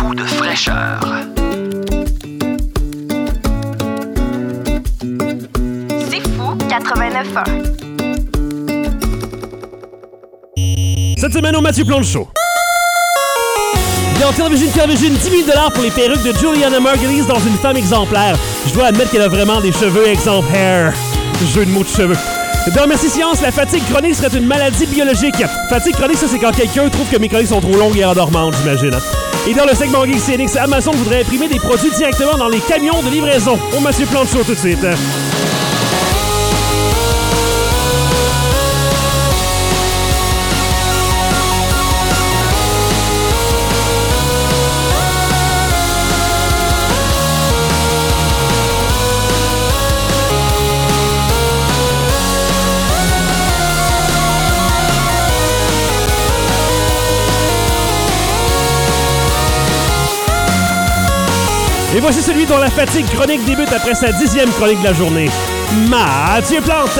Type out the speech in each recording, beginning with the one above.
coup de fraîcheur. C'est fou 89.1. Cette semaine au Mathieu Plante Show. Dans Television, 10 000 $ pour les perruques de Juliana Margulies dans Une femme exemplaire. Je dois admettre qu'elle a vraiment des cheveux exemplaires. Jeu de mots de cheveux. Dans Merci Science, la fatigue chronique serait une maladie biologique. Fatigue chronique, ça c'est quand quelqu'un trouve que mes chroniques sont trop longues et endormantes, j'imagine. Et dans le segment Geek CNX, Amazon voudrait imprimer des produits directement dans les camions de livraison. Au Mathieu Plante Show tout de suite. Et voici celui dont la fatigue chronique débute après sa 10e chronique de la journée. Mathieu Plante!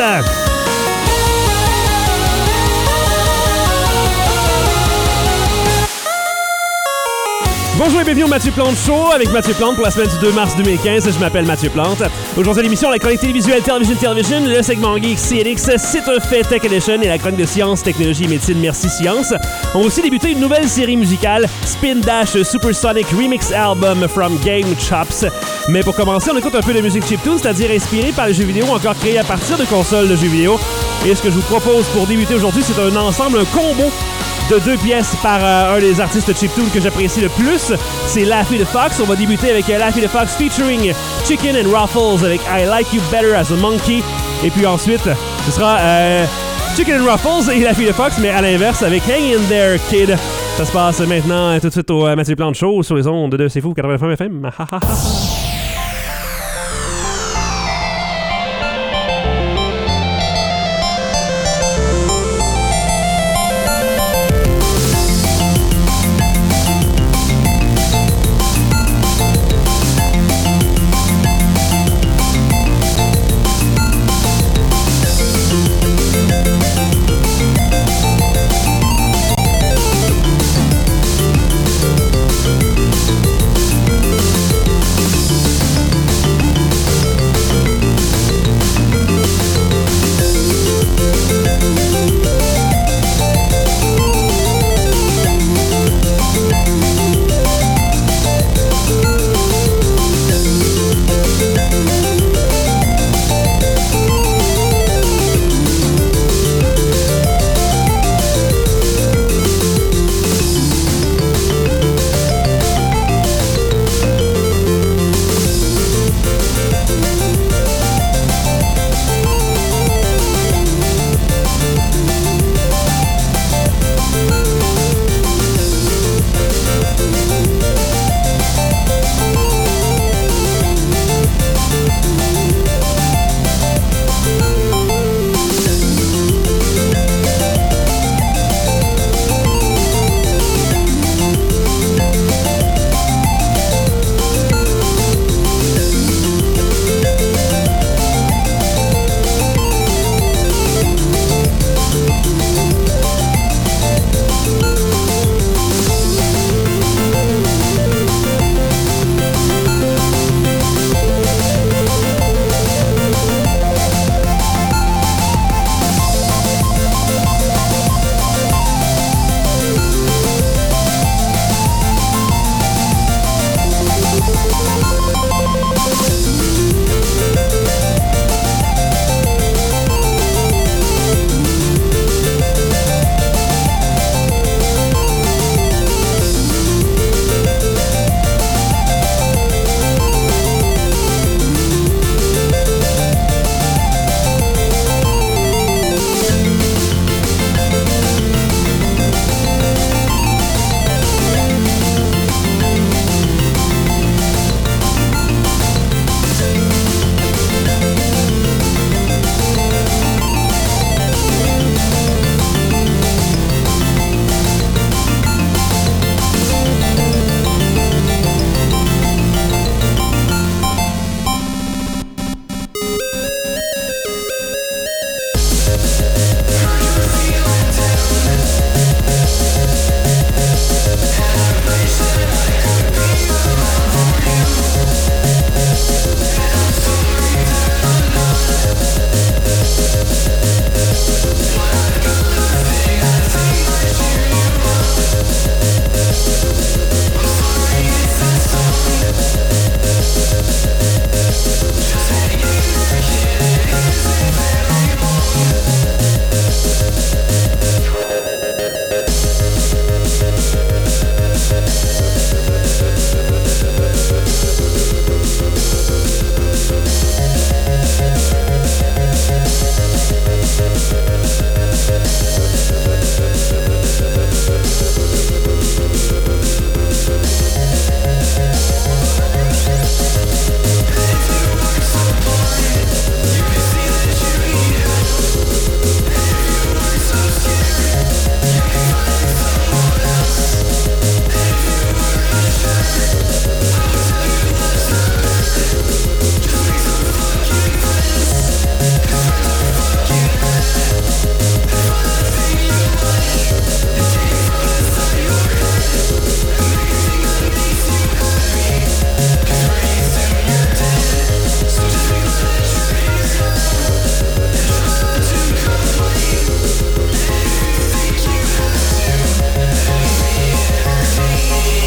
Bonjour et bienvenue au Mathieu Plante Show avec Mathieu Plante pour la semaine du 2 mars 2015. Je m'appelle Mathieu Plante. Aujourd'hui à l'émission, la chronique télévisuelle Television, le segment Geek CNX, C'est un fait Tech Edition et la chronique de sciences, technologie et médecine Merci Science. On va aussi débuter une nouvelle série musicale, Spin Dash Supersonic Remix Album from Game Chops. Mais pour commencer, on écoute un peu de musique chiptune, c'est-à-dire inspirée par les jeux vidéo ou encore créée à partir de consoles de jeux vidéo. Et ce que je vous propose pour débuter aujourd'hui, c'est un ensemble, un combo de 2 pièces par un des artistes chiptune que j'apprécie le plus. C'est Laffy the Fox. On va débuter avec Laffy the Fox featuring Chicken and Ruffles avec I Like You Better as a Monkey. Et puis ensuite, ce sera Chicken and Ruffles et Laffy the Fox, mais à l'inverse avec Hang In There Kid. Ça se passe maintenant tout de suite au Mathieu Plante Show sur les ondes de C'est Fou 89 FM.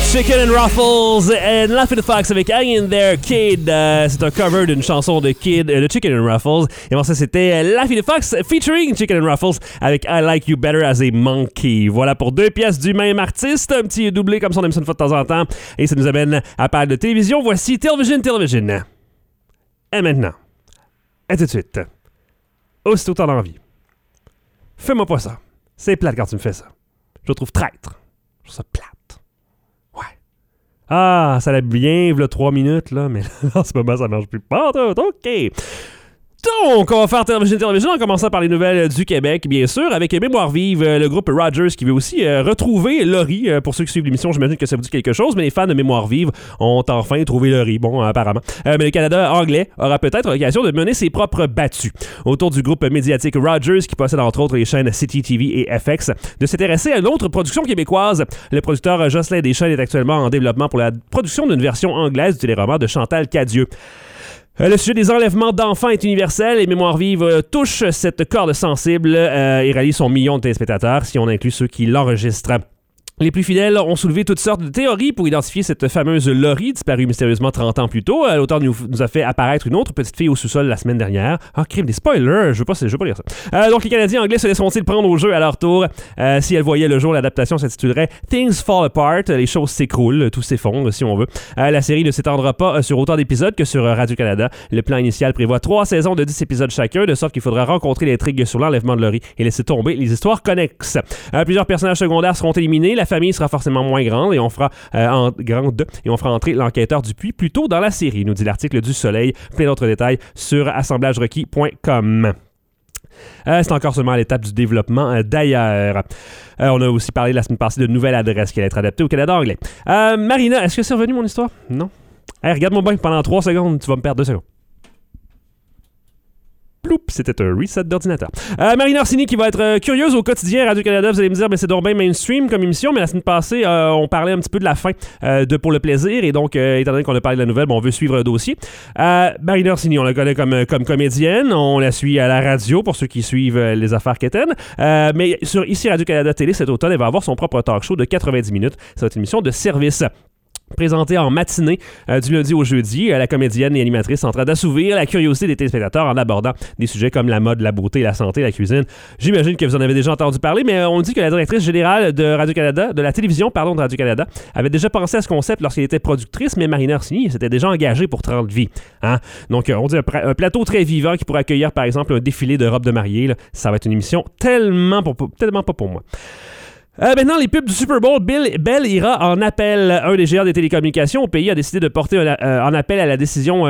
Chicken and Ruffles and Laugh at the Fox avec Hang in There Kid. C'est un cover d'une chanson de Kid, de Chicken and Ruffles. Et bon, ça c'était Laugh at the Fox featuring Chicken and Ruffles avec I Like You Better as a Monkey. Voilà pour 2 pièces du même artiste. Un petit doublé comme ça, on aime ça une fois de temps en temps. Et ça nous amène à parler de télévision. Voici Television. Et maintenant, à tout de suite. Aussitôt t'en as envie. Fais-moi pas ça. C'est plate quand tu me fais ça. Je le trouve traître. Je trouve ça plate. Ah, ça allait bien, v'là 3 minutes, là, mais en ce moment, ça marche plus. OK. Donc, on va faire Télévision en commençant par les nouvelles du Québec, bien sûr, avec Mémoire vive, le groupe Rogers qui veut aussi retrouver Laurie. Pour ceux qui suivent l'émission, j'imagine que ça vous dit quelque chose, mais les fans de Mémoire vive ont enfin trouvé Laurie. Bon, apparemment. Mais le Canada anglais aura peut-être l'occasion de mener ses propres battues autour du groupe médiatique Rogers qui possède entre autres les chaînes City TV et FX, de s'intéresser à une autre production québécoise. Le producteur Jocelyn Deschênes est actuellement en développement pour la production d'une version anglaise du téléroman de Chantal Cadieux. Le sujet des enlèvements d'enfants est universel et Mémoire vive touche cette corde sensible et rallie son million de téléspectateurs si on inclut ceux qui l'enregistrent. Les plus fidèles ont soulevé toutes sortes de théories pour identifier cette fameuse Laurie, disparue mystérieusement 30 ans plus tôt. L'auteur nous a fait apparaître une autre petite fille au sous-sol la semaine dernière. Ah, crime, des spoilers! Je veux pas lire ça. Donc, les Canadiens anglais se laisseront-ils prendre au jeu à leur tour? Si elle voyait le jour, l'adaptation s'intitulerait Things Fall Apart. Les choses s'écroulent, tout s'effondre, si on veut. La série ne s'étendra pas sur autant d'épisodes que sur Radio-Canada. Le plan initial prévoit 3 saisons de 10 épisodes chacun, de sorte qu'il faudra rencontrer l'intrigue sur l'enlèvement de Laurie et laisser tomber les histoires connexes. Plusieurs personnages secondaires seront éliminés. La famille sera forcément moins grande et on fera entrer l'enquêteur Dupuis plus tôt dans la série, nous dit l'article du Soleil. Plein d'autres détails sur assemblagerequis.com. C'est encore seulement à l'étape du développement d'ailleurs. On a aussi parlé la semaine passée de nouvelle adresse qui allait être adaptée au Canada anglais. Marina, est-ce que c'est revenu mon histoire? Non? Hey, regarde-moi bien, pendant 3 secondes, tu vas me perdre 2 secondes. Ploup, c'était un reset d'ordinateur. Marina Orsini qui va être curieuse au quotidien à Radio-Canada. Vous allez me dire, c'est donc bien mainstream comme émission, mais la semaine passée, on parlait un petit peu de la fin de Pour le plaisir, et donc, étant donné qu'on a parlé de la nouvelle, on veut suivre le dossier. Marina Orsini, on la connaît comme comédienne, on la suit à la radio pour ceux qui suivent les affaires quétaines, mais ici Radio-Canada Télé, cet automne, elle va avoir son propre talk show de 90 minutes. Ça va être une émission de service. Présentée en matinée du lundi au jeudi, la comédienne et animatrice en train d'assouvir la curiosité des téléspectateurs en abordant des sujets comme la mode, la beauté, la santé, la cuisine. J'imagine que vous en avez déjà entendu parler, mais on dit que la directrice générale de Radio-Canada, de la télévision, de Radio-Canada, avait déjà pensé à ce concept lorsqu'elle était productrice, mais Marina Orsini s'était déjà engagée pour 30 vies. Hein? Donc, on dit un plateau très vivant qui pourrait accueillir, par exemple, un défilé de robes de mariée. Là. Ça va être une émission tellement pas pour moi. Maintenant, les pubs du Super Bowl, Bell ira en appel. Un des géants des télécommunications au pays a décidé de porter en appel la décision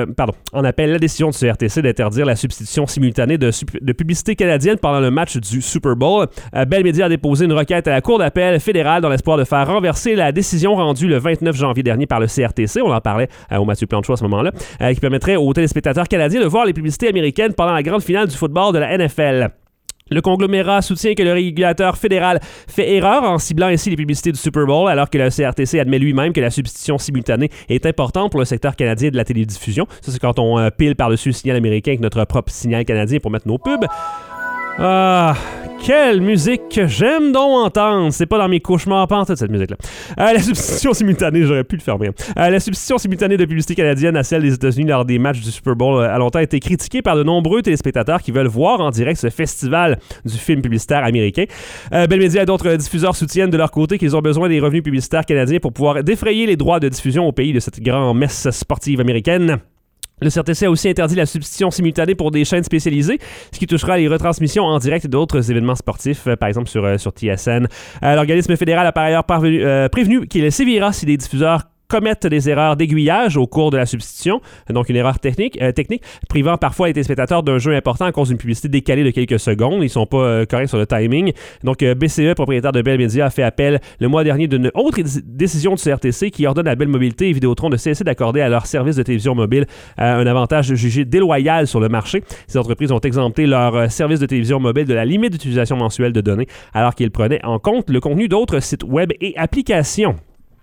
du CRTC d'interdire la substitution simultanée de publicité canadienne pendant le match du Super Bowl. Bell Media a déposé une requête à la Cour d'appel fédérale dans l'espoir de faire renverser la décision rendue le 29 janvier dernier par le CRTC. On en parlait au Mathieu Plante-Show à ce moment-là, qui permettrait aux téléspectateurs canadiens de voir les publicités américaines pendant la grande finale du football de la NFL. Le conglomérat soutient que le régulateur fédéral fait erreur en ciblant ainsi les publicités du Super Bowl, alors que le CRTC admet lui-même que la substitution simultanée est importante pour le secteur canadien de la télédiffusion. Ça, c'est quand on pile par-dessus le signal américain avec notre propre signal canadien pour mettre nos pubs. Ah, quelle musique que j'aime donc entendre. C'est pas dans mes cauchemars pantoute, cette musique-là. La substitution simultanée, j'aurais pu le faire bien. La substitution simultanée de publicité canadienne à celle des États-Unis lors des matchs du Super Bowl a longtemps été critiquée par de nombreux téléspectateurs qui veulent voir en direct ce festival du film publicitaire américain. Bell Media et d'autres diffuseurs soutiennent de leur côté qu'ils ont besoin des revenus publicitaires canadiens pour pouvoir défrayer les droits de diffusion au pays de cette grande messe sportive américaine. Le CRTC a aussi interdit la substitution simultanée pour des chaînes spécialisées, ce qui touchera les retransmissions en direct d'autres événements sportifs, par exemple sur TSN. L'organisme fédéral a par ailleurs prévenu qu'il sévira si des diffuseurs commettent des erreurs d'aiguillage au cours de la substitution, donc une erreur technique, privant parfois les téléspectateurs d'un jeu important à cause d'une publicité décalée de quelques secondes. Ils sont pas corrects sur le timing. Donc, BCE, propriétaire de Bell Media, a fait appel le mois dernier d'une autre décision du CRTC qui ordonne à Bell Mobilité et Vidéotron de cesser d'accorder à leurs services de télévision mobile un avantage jugé déloyal sur le marché. Ces entreprises ont exempté leurs services de télévision mobile de la limite d'utilisation mensuelle de données, alors qu'ils prenaient en compte le contenu d'autres sites web et applications.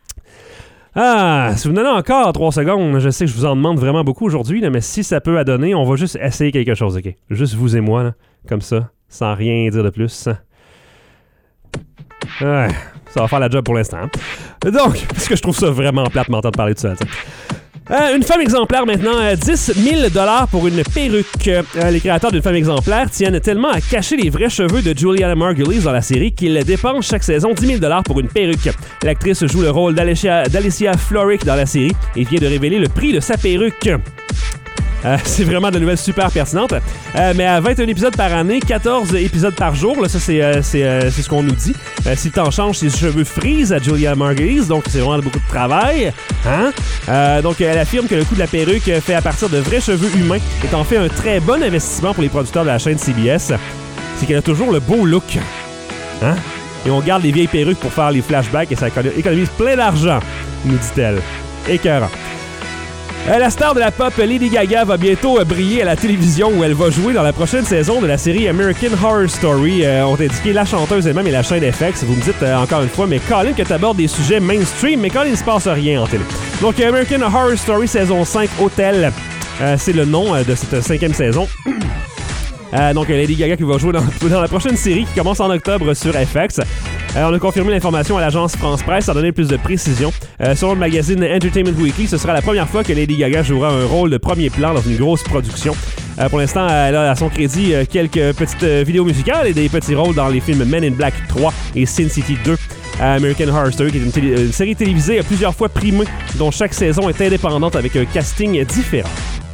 Ah, si vous me donnez encore 3 secondes, je sais que je vous en demande vraiment beaucoup aujourd'hui, là, mais si ça peut donner, on va juste essayer quelque chose, OK? Juste vous et moi, là, comme ça, sans rien dire de plus. Ouais, Ça va faire la job pour l'instant. Donc, parce que je trouve ça vraiment plate m'entendre parler de ça. Une femme exemplaire maintenant, 10 000 $ pour une perruque. Les créateurs d'une femme exemplaire tiennent tellement à cacher les vrais cheveux de Juliana Margulies dans la série qu'ils dépensent chaque saison 10 000 $ pour une perruque. L'actrice joue le rôle d'Alicia Florrick dans la série et vient de révéler le prix de sa perruque. C'est vraiment de nouvelles super pertinentes. Mais à 21 épisodes par année, 14 épisodes par jour, là, ça c'est ce qu'on nous dit. Si le temps change, ses cheveux frisent à Julia Margulies, donc c'est vraiment beaucoup de travail. Donc elle affirme que le coût de la perruque fait à partir de vrais cheveux humains est en fait un très bon investissement pour les producteurs de la chaîne CBS. C'est qu'elle a toujours le beau look. Et on garde les vieilles perruques pour faire les flashbacks et ça économise plein d'argent, nous dit-elle. Écœurant. La star de la pop Lady Gaga va bientôt briller à la télévision où elle va jouer dans la prochaine saison de la série American Horror Story. Ont indiqué la chanteuse elle-même et la chaîne FX. Vous me dites encore une fois, mais Colin, que tu abordes des sujets mainstream, mais Colin, il ne se passe rien en télé. Donc American Horror Story saison 5 Hotel, c'est le nom de cette 5e saison. Donc Lady Gaga qui va jouer dans la prochaine série qui commence en octobre sur FX. On a confirmé l'information à l'agence France Presse sans donner plus de précision. Selon le magazine Entertainment Weekly, ce sera la première fois que Lady Gaga jouera un rôle de premier plan dans une grosse production. Pour l'instant, elle a à son crédit quelques petites vidéos musicales et des petits rôles dans les films Men in Black 3 et Sin City 2. American Horror Story, qui est une série télévisée plusieurs fois primée, dont chaque saison est indépendante avec un casting différent.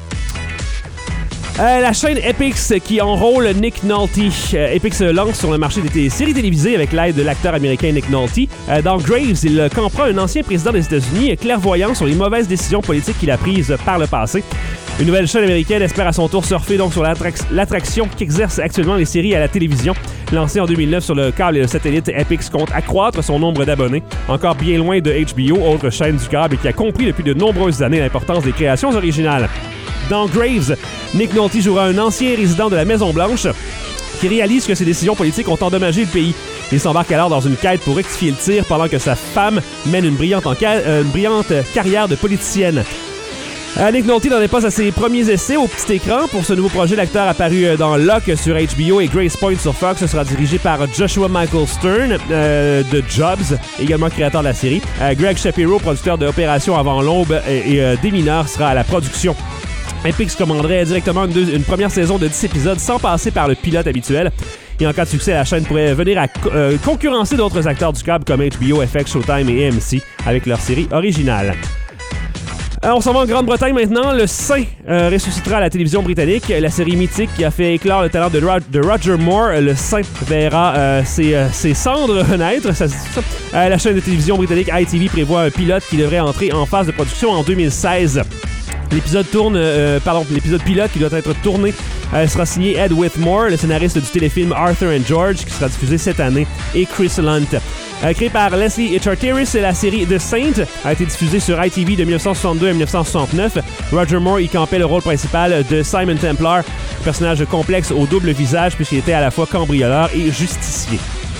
La chaîne Epix qui enrôle Nick Nolte. Epix lance sur le marché des séries télévisées avec l'aide de l'acteur américain Nick Nolte. Dans Graves, il comprend un ancien président des États-Unis clairvoyant sur les mauvaises décisions politiques qu'il a prises par le passé. Une nouvelle chaîne américaine espère à son tour surfer donc sur l'attraction qu'exercent actuellement les séries à la télévision. Lancée en 2009 sur le câble et le satellite, Epix compte accroître son nombre d'abonnés. Encore bien loin de HBO, autre chaîne du câble, et qui a compris depuis de nombreuses années l'importance des créations originales. Dans Graves, Nick Nolte jouera un ancien résident de la Maison-Blanche qui réalise que ses décisions politiques ont endommagé le pays. Il s'embarque alors dans une quête pour rectifier le tir pendant que sa femme mène une brillante carrière de politicienne. Nick Nolte n'en est pas à ses premiers essais au petit écran. Pour ce nouveau projet, l'acteur apparu dans Locke sur HBO et Grace Point sur Fox. Ce sera dirigé par Joshua Michael Stern de Jobs, également créateur de la série. Greg Shapiro, producteur de Opération Avant l'Aube et Des Mineurs, sera à la production. Epix commanderait directement une première saison de 10 épisodes sans passer par le pilote habituel. Et en cas de succès, la chaîne pourrait venir à concurrencer d'autres acteurs du câble comme HBO, FX, Showtime et AMC avec leur série originale. On s'en va en Grande-Bretagne maintenant. Le Saint ressuscitera à la télévision britannique. La série mythique qui a fait éclore le talent de Roger Moore. Le Saint verra ses cendres renaître. La chaîne de télévision britannique ITV prévoit un pilote qui devrait entrer en phase de production en 2016. L'épisode pilote qui doit être tourné sera signé Ed Whitmore, le scénariste du téléfilm Arthur and George, qui sera diffusé cette année, et Chris Lunt. Créé par Leslie Charteris, la série The Saint a été diffusée sur ITV de 1962 à 1969. Roger Moore y campait le rôle principal de Simon Templar, personnage complexe au double visage puisqu'il était à la fois cambrioleur et justicier.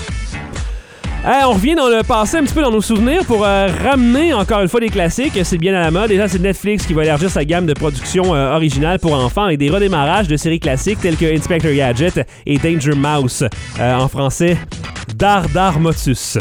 On revient dans le passé, un petit peu dans nos souvenirs pour ramener encore une fois des classiques. C'est bien à la mode. Déjà, c'est Netflix qui va élargir sa gamme de productions originales pour enfants avec des redémarrages de séries classiques telles que Inspector Gadget et Danger Mouse. En français, Dar Motus.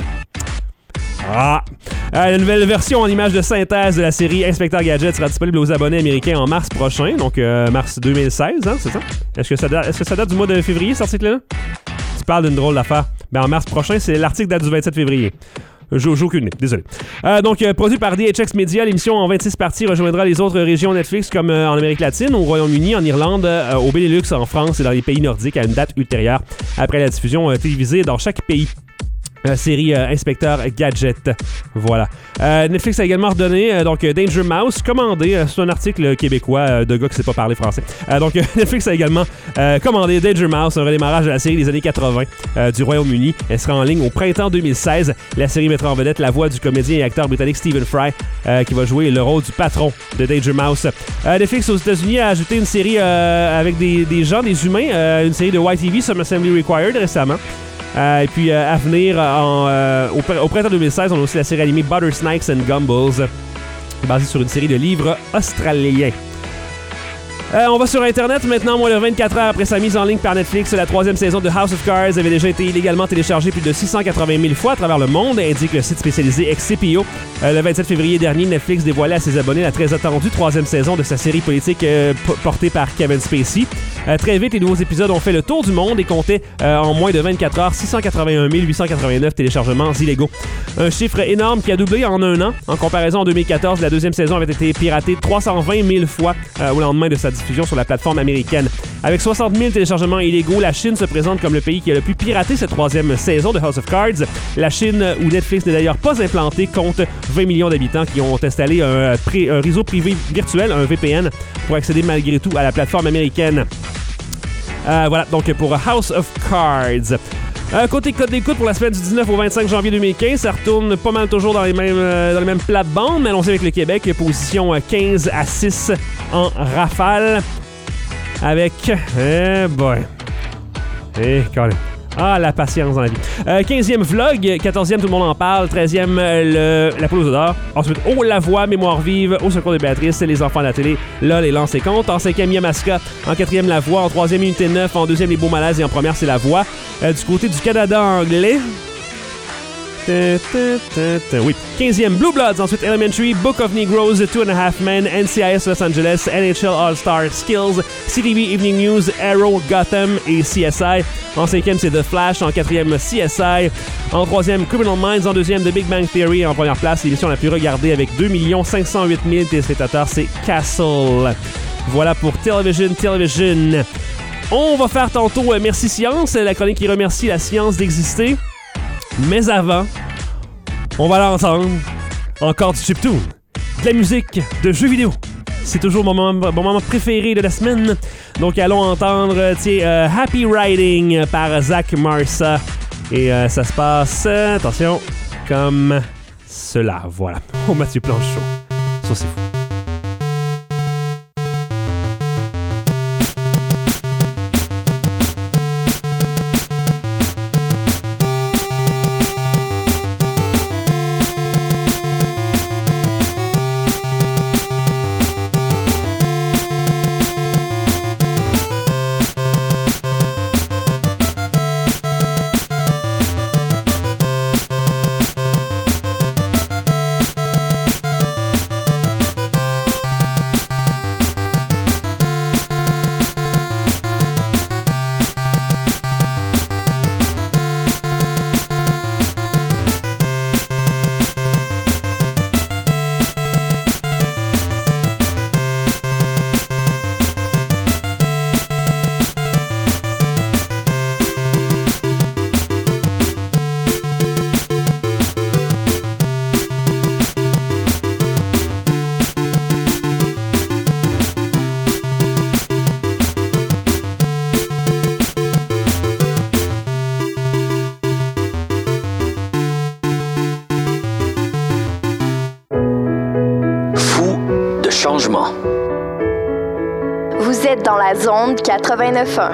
La nouvelle version en image de synthèse de la série Inspector Gadget sera disponible aux abonnés américains en mars prochain, donc mars 2016, hein, c'est ça? Est-ce que ça date du mois de février, cet article-là? Tu parles d'une drôle d'affaire. En mars prochain, l'article date du 27 février. J'ai aucune idée, désolé. Donc, produit par DHX Media, l'émission en 26 parties rejoindra les autres régions Netflix comme en Amérique latine, au Royaume-Uni, en Irlande, au Benelux, en France et dans les pays nordiques à une date ultérieure après la diffusion télévisée dans chaque pays. Série Inspecteur Gadget. Voilà. Netflix a également redonné Danger Mouse, commandé. C'est un article québécois de gars qui ne sait pas parler français. Donc Netflix a également commandé Danger Mouse, un redémarrage de la série des années 80 du Royaume-Uni. Elle sera en ligne au printemps 2016. La série mettra en vedette la voix du comédien et acteur britannique Stephen Fry, qui va jouer le rôle du patron de Danger Mouse. Au États-Unis a ajouté une série avec des gens, des humains, une série de YTV, Some Assembly Required, récemment. Et puis à venir, au printemps 2016, on a aussi la série animée Butter Snakes and Gumballs, basée sur une série de livres australiens. On va sur Internet maintenant, moins de 24 heures après sa mise en ligne par Netflix. La 3e saison de House of Cards avait déjà été illégalement téléchargée plus de 680 000 fois à travers le monde, indique le site spécialisé XCPO. Le 27 février dernier, Netflix dévoilait à ses abonnés la très attendue 3e saison de sa série politique portée par Kevin Spacey. Très vite, les nouveaux épisodes ont fait le tour du monde et comptaient en moins de 24 heures 681 889 téléchargements illégaux. Un chiffre énorme qui a doublé en un an. En comparaison, en 2014, la 2e saison avait été piratée 320 000 fois au lendemain de sa diffusion sur la plateforme américaine. Avec 60 000 téléchargements illégaux, la Chine se présente comme le pays qui a le plus piraté cette 3e saison de House of Cards. La Chine, où Netflix n'est d'ailleurs pas implanté, compte 20 millions d'habitants qui ont installé un réseau privé virtuel, un VPN, pour accéder malgré tout à la plateforme américaine. Voilà, donc pour House of Cards. Côté code d'écoute pour la semaine du 19 au 25 janvier 2015, ça retourne pas mal toujours dans les mêmes plates-bandes, mais allons-y avec le Québec, position 15 à 6 en rafale, avec... la patience dans la vie. 15e Vlog, 14e Tout le monde en parle, 13e La Poule aux odeurs, ensuite La Voix, Mémoire vive, Au secours de Béatrice, Les enfants de la télé, LOL et Lance et compte, en 5e Yamaska, en 4e La Voix, en 3e Unité 9, en 2e Les Beaux Malaises et en première c'est La Voix. Du côté du Canada anglais... Oui. 15e Blue Bloods, ensuite Elementary, Book of Negroes, 2.5 Men, NCIS Los Angeles, NHL All-Star Skills, CTV Evening News, Arrow, Gotham et CSI. En 5e, c'est The Flash. En 4e, CSI. En 3e, Criminal Minds. En 2e, The Big Bang Theory. En première place, l'émission la plus regardée avec 2 508 000 téléspectateurs, c'est Castle. Voilà pour Television. On va faire tantôt Merci Science, la chronique qui remercie la science d'exister. Mais avant, on va l'entendre. Encore du chiptune, de la musique, de jeux vidéo. C'est toujours mon moment préféré de la semaine. Donc allons entendre Happy Riding par Zach Marsa. Et ça se passe, attention, comme cela. Voilà, au Mathieu Plante Show. Ça c'est fou. Changement. Vous êtes dans la zone 89.1.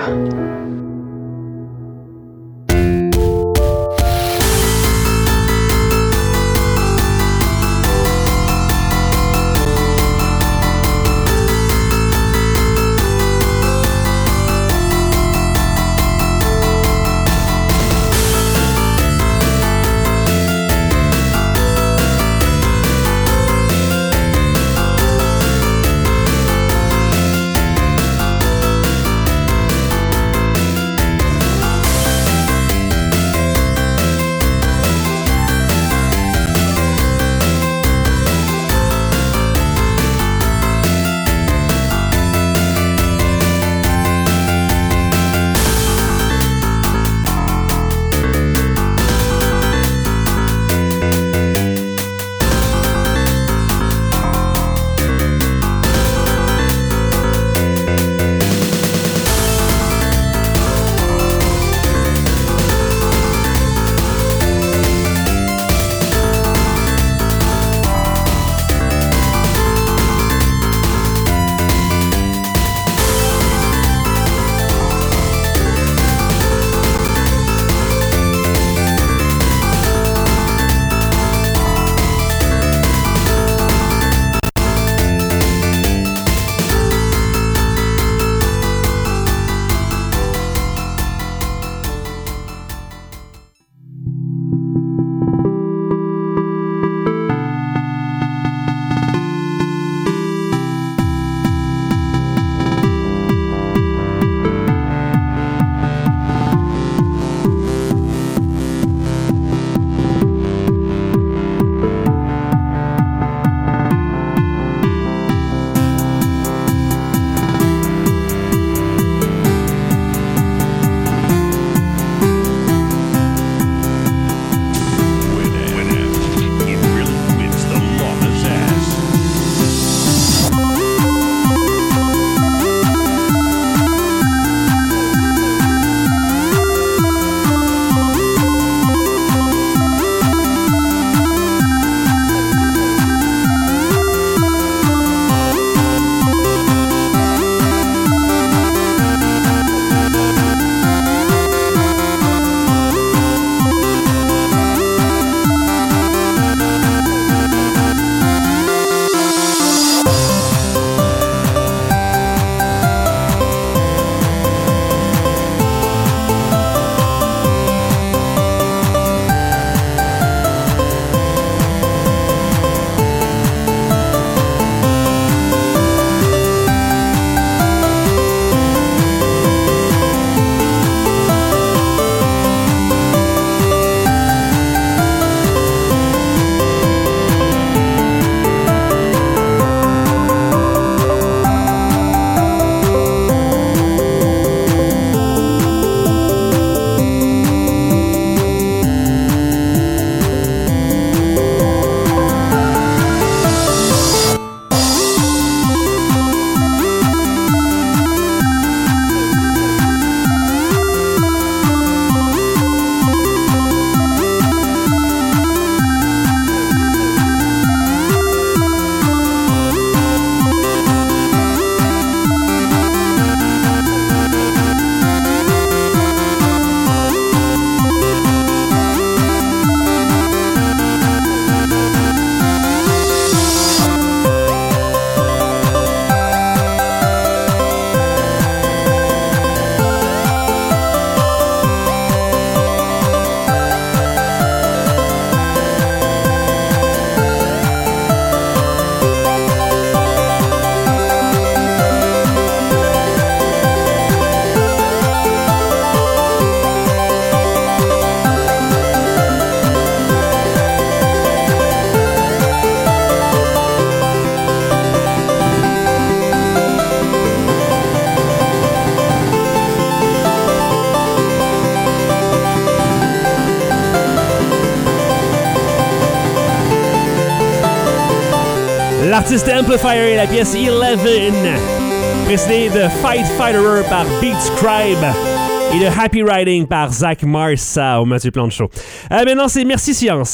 L'artiste Amplifier et la pièce 11, précédée de Fight Fighterer par Beat Scribe et de Happy Riding par Zach Mars au Mathieu Plante Show. Maintenant, c'est Merci Science.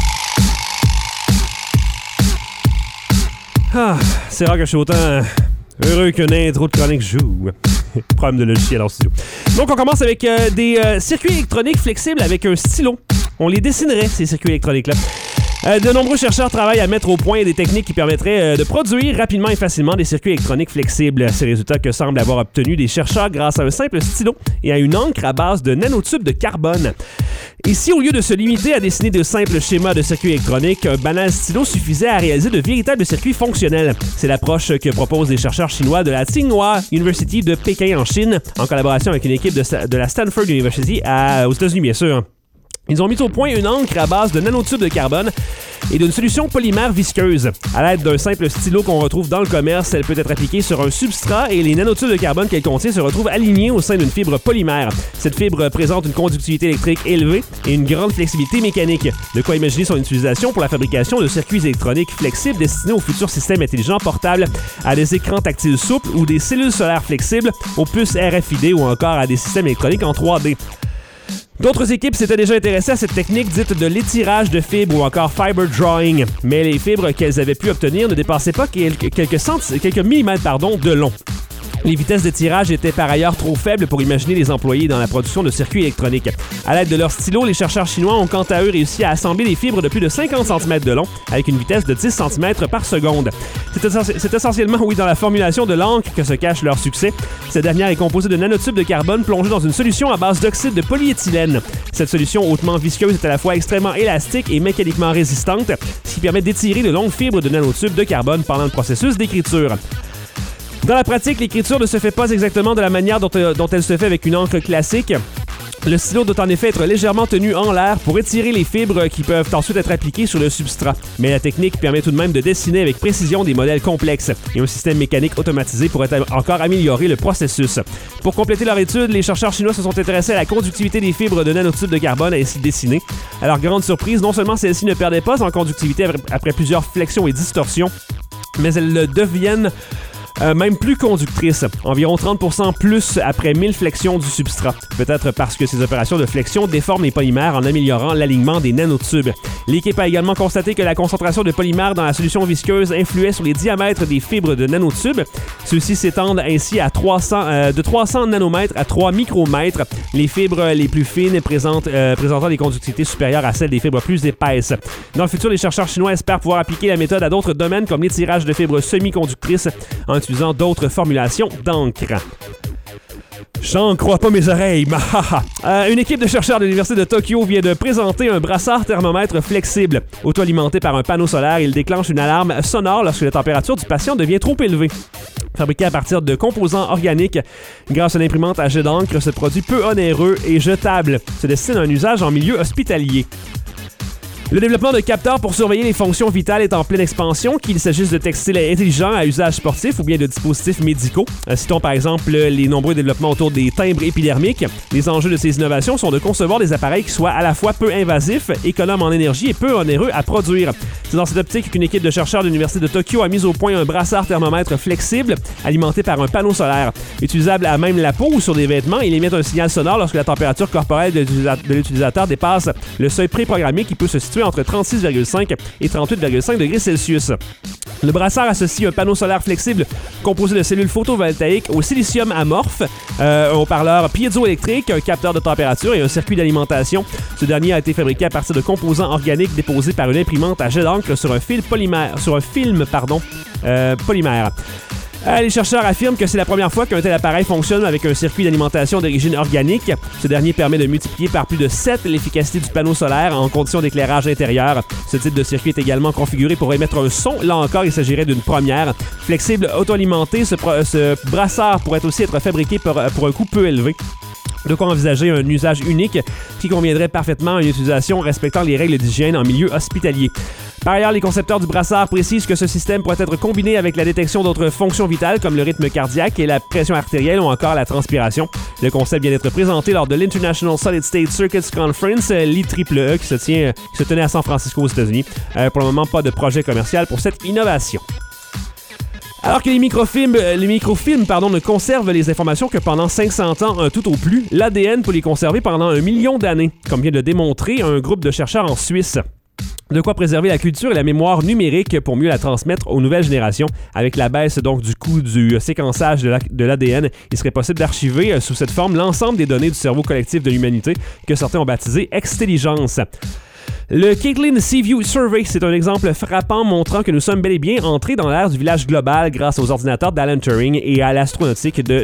C'est rare que je suis autant heureux qu'une intro de chronique joue. Problème de logiciel en studio. Donc, on commence avec des circuits électroniques flexibles avec un stylo. On les dessinerait, ces circuits électroniques-là. De nombreux chercheurs travaillent à mettre au point des techniques qui permettraient de produire rapidement et facilement des circuits électroniques flexibles. Ces résultats que semblent avoir obtenus des chercheurs grâce à un simple stylo et à une encre à base de nanotubes de carbone. Ici, au lieu de se limiter à dessiner de simples schémas de circuits électroniques, un banal stylo suffisait à réaliser de véritables circuits fonctionnels. C'est l'approche que proposent les chercheurs chinois de la Tsinghua University de Pékin en Chine, en collaboration avec une équipe de la Stanford University aux États-Unis, bien sûr. Ils ont mis au point une encre à base de nanotubes de carbone et d'une solution polymère visqueuse. À l'aide d'un simple stylo qu'on retrouve dans le commerce, elle peut être appliquée sur un substrat et les nanotubes de carbone qu'elle contient se retrouvent alignés au sein d'une fibre polymère. Cette fibre présente une conductivité électrique élevée et une grande flexibilité mécanique. De quoi imaginer son utilisation pour la fabrication de circuits électroniques flexibles destinés aux futurs systèmes intelligents portables, à des écrans tactiles souples ou des cellules solaires flexibles, aux puces RFID ou encore à des systèmes électroniques en 3D. D'autres équipes s'étaient déjà intéressées à cette technique dite de l'étirage de fibres ou encore fiber drawing, mais les fibres qu'elles avaient pu obtenir ne dépassaient pas quelques millimètres de long. Les vitesses de tirage étaient par ailleurs trop faibles pour imaginer les employer dans la production de circuits électroniques. À l'aide de leurs stylos, les chercheurs chinois ont quant à eux réussi à assembler des fibres de plus de 50 cm de long avec une vitesse de 10 cm par seconde. C'est essentiellement, dans la formulation de l'encre que se cache leur succès. Cette dernière est composée de nanotubes de carbone plongés dans une solution à base d'oxyde de polyéthylène. Cette solution hautement visqueuse est à la fois extrêmement élastique et mécaniquement résistante, ce qui permet d'étirer de longues fibres de nanotubes de carbone pendant le processus d'écriture. Dans la pratique, l'écriture ne se fait pas exactement de la manière dont elle se fait avec une encre classique. Le stylo doit en effet être légèrement tenu en l'air pour étirer les fibres qui peuvent ensuite être appliquées sur le substrat. Mais la technique permet tout de même de dessiner avec précision des modèles complexes et un système mécanique automatisé pourrait encore améliorer le processus. Pour compléter leur étude, les chercheurs chinois se sont intéressés à la conductivité des fibres de nanotubes de carbone ainsi dessinées. À leur grande surprise, non seulement celles-ci ne perdaient pas en conductivité après plusieurs flexions et distorsions, mais elles le deviennent même plus conductrice, environ 30% plus après 1000 flexions du substrat. Peut-être parce que ces opérations de flexion déforment les polymères en améliorant l'alignement des nanotubes. L'équipe a également constaté que la concentration de polymères dans la solution visqueuse influait sur les diamètres des fibres de nanotubes. Ceux-ci s'étendent ainsi de 300 nanomètres à 3 micromètres, les fibres les plus fines présentant des conductivités supérieures à celles des fibres plus épaisses. Dans le futur, les chercheurs chinois espèrent pouvoir appliquer la méthode à d'autres domaines comme l'étirage de fibres semi-conductrices en utilisant d'autres formulations d'encre. J'en crois pas mes oreilles. Une équipe de chercheurs de l'Université de Tokyo vient de présenter un brassard thermomètre flexible. Auto-alimenté par un panneau solaire, il déclenche une alarme sonore lorsque la température du patient devient trop élevée. Fabriqué à partir de composants organiques, grâce à une imprimante à jet d'encre, ce produit peu onéreux et jetable se destine à un usage en milieu hospitalier. Le développement de capteurs pour surveiller les fonctions vitales est en pleine expansion, qu'il s'agisse de textiles intelligents à usage sportif ou bien de dispositifs médicaux. Citons par exemple les nombreux développements autour des timbres épidermiques. Les enjeux de ces innovations sont de concevoir des appareils qui soient à la fois peu invasifs, économes en énergie et peu onéreux à produire. C'est dans cette optique qu'une équipe de chercheurs de l'Université de Tokyo a mis au point un brassard thermomètre flexible alimenté par un panneau solaire. Utilisable à même la peau ou sur des vêtements, il émet un signal sonore lorsque la température corporelle de l'utilisateur dépasse le seuil préprogrammé qui peut se situer entre 36,5 et 38,5 degrés Celsius. Le brassard associe un panneau solaire flexible composé de cellules photovoltaïques au silicium amorphe, un haut-parleur piezoélectrique, un capteur de température et un circuit d'alimentation. Ce dernier a été fabriqué à partir de composants organiques déposés par une imprimante à jet d'encre sur un film polymère. Les chercheurs affirment que c'est la première fois qu'un tel appareil fonctionne avec un circuit d'alimentation d'origine organique. Ce dernier permet de multiplier par plus de 7 l'efficacité du panneau solaire en conditions d'éclairage intérieur. Ce type de circuit est également configuré pour émettre un son. Là encore, il s'agirait d'une première. Flexible, auto-alimenté, ce brassard pourrait aussi être fabriqué pour un coût peu élevé. De quoi envisager un usage unique qui conviendrait parfaitement à une utilisation respectant les règles d'hygiène en milieu hospitalier. Par ailleurs, les concepteurs du brassard précisent que ce système pourrait être combiné avec la détection d'autres fonctions vitales comme le rythme cardiaque et la pression artérielle ou encore la transpiration. Le concept vient d'être présenté lors de l'International Solid State Circuits Conference, l'IEEE, qui se tenait à San Francisco aux États-Unis. Pour le moment, pas de projet commercial pour cette innovation. Alors que les microfilms ne conservent les informations que pendant 500 ans tout au plus, l'ADN peut les conserver pendant 1 million d'années, comme vient de le démontrer un groupe de chercheurs en Suisse. De quoi préserver la culture et la mémoire numérique pour mieux la transmettre aux nouvelles générations. Avec la baisse donc du coût du séquençage de l'ADN, il serait possible d'archiver sous cette forme l'ensemble des données du cerveau collectif de l'humanité que certains ont baptisé Extelligence. Le Caitlin Seaview Survey, c'est un exemple frappant montrant que nous sommes bel et bien entrés dans l'ère du village global grâce aux ordinateurs d'Alan Turing et à l'astronautique de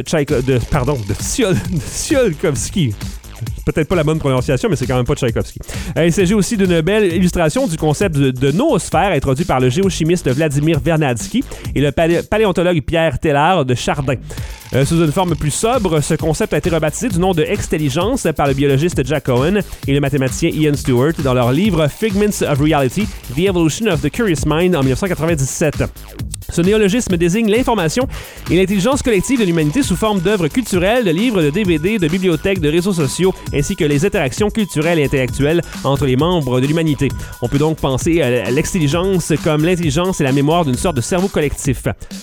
Tsiolkovsky. Peut-être pas la bonne prononciation, mais c'est quand même pas Tchaïkovski. Il s'agit aussi d'une belle illustration du concept de noosphère introduit par le géochimiste Vladimir Vernadsky et le paléontologue Pierre Teilhard de Chardin. Sous une forme plus sobre, ce concept a été rebaptisé du nom de Extelligence par le biologiste Jack Cohen et le mathématicien Ian Stewart dans leur livre Figments of Reality, The Evolution of the Curious Mind en 1997. Ce néologisme désigne l'information et l'intelligence collective de l'humanité sous forme d'œuvres culturelles, de livres, de DVD, de bibliothèques, de réseaux sociaux, ainsi que les interactions culturelles et intellectuelles entre les membres de l'humanité. On peut donc penser à l'extelligence comme l'intelligence et la mémoire d'une sorte de cerveau collectif.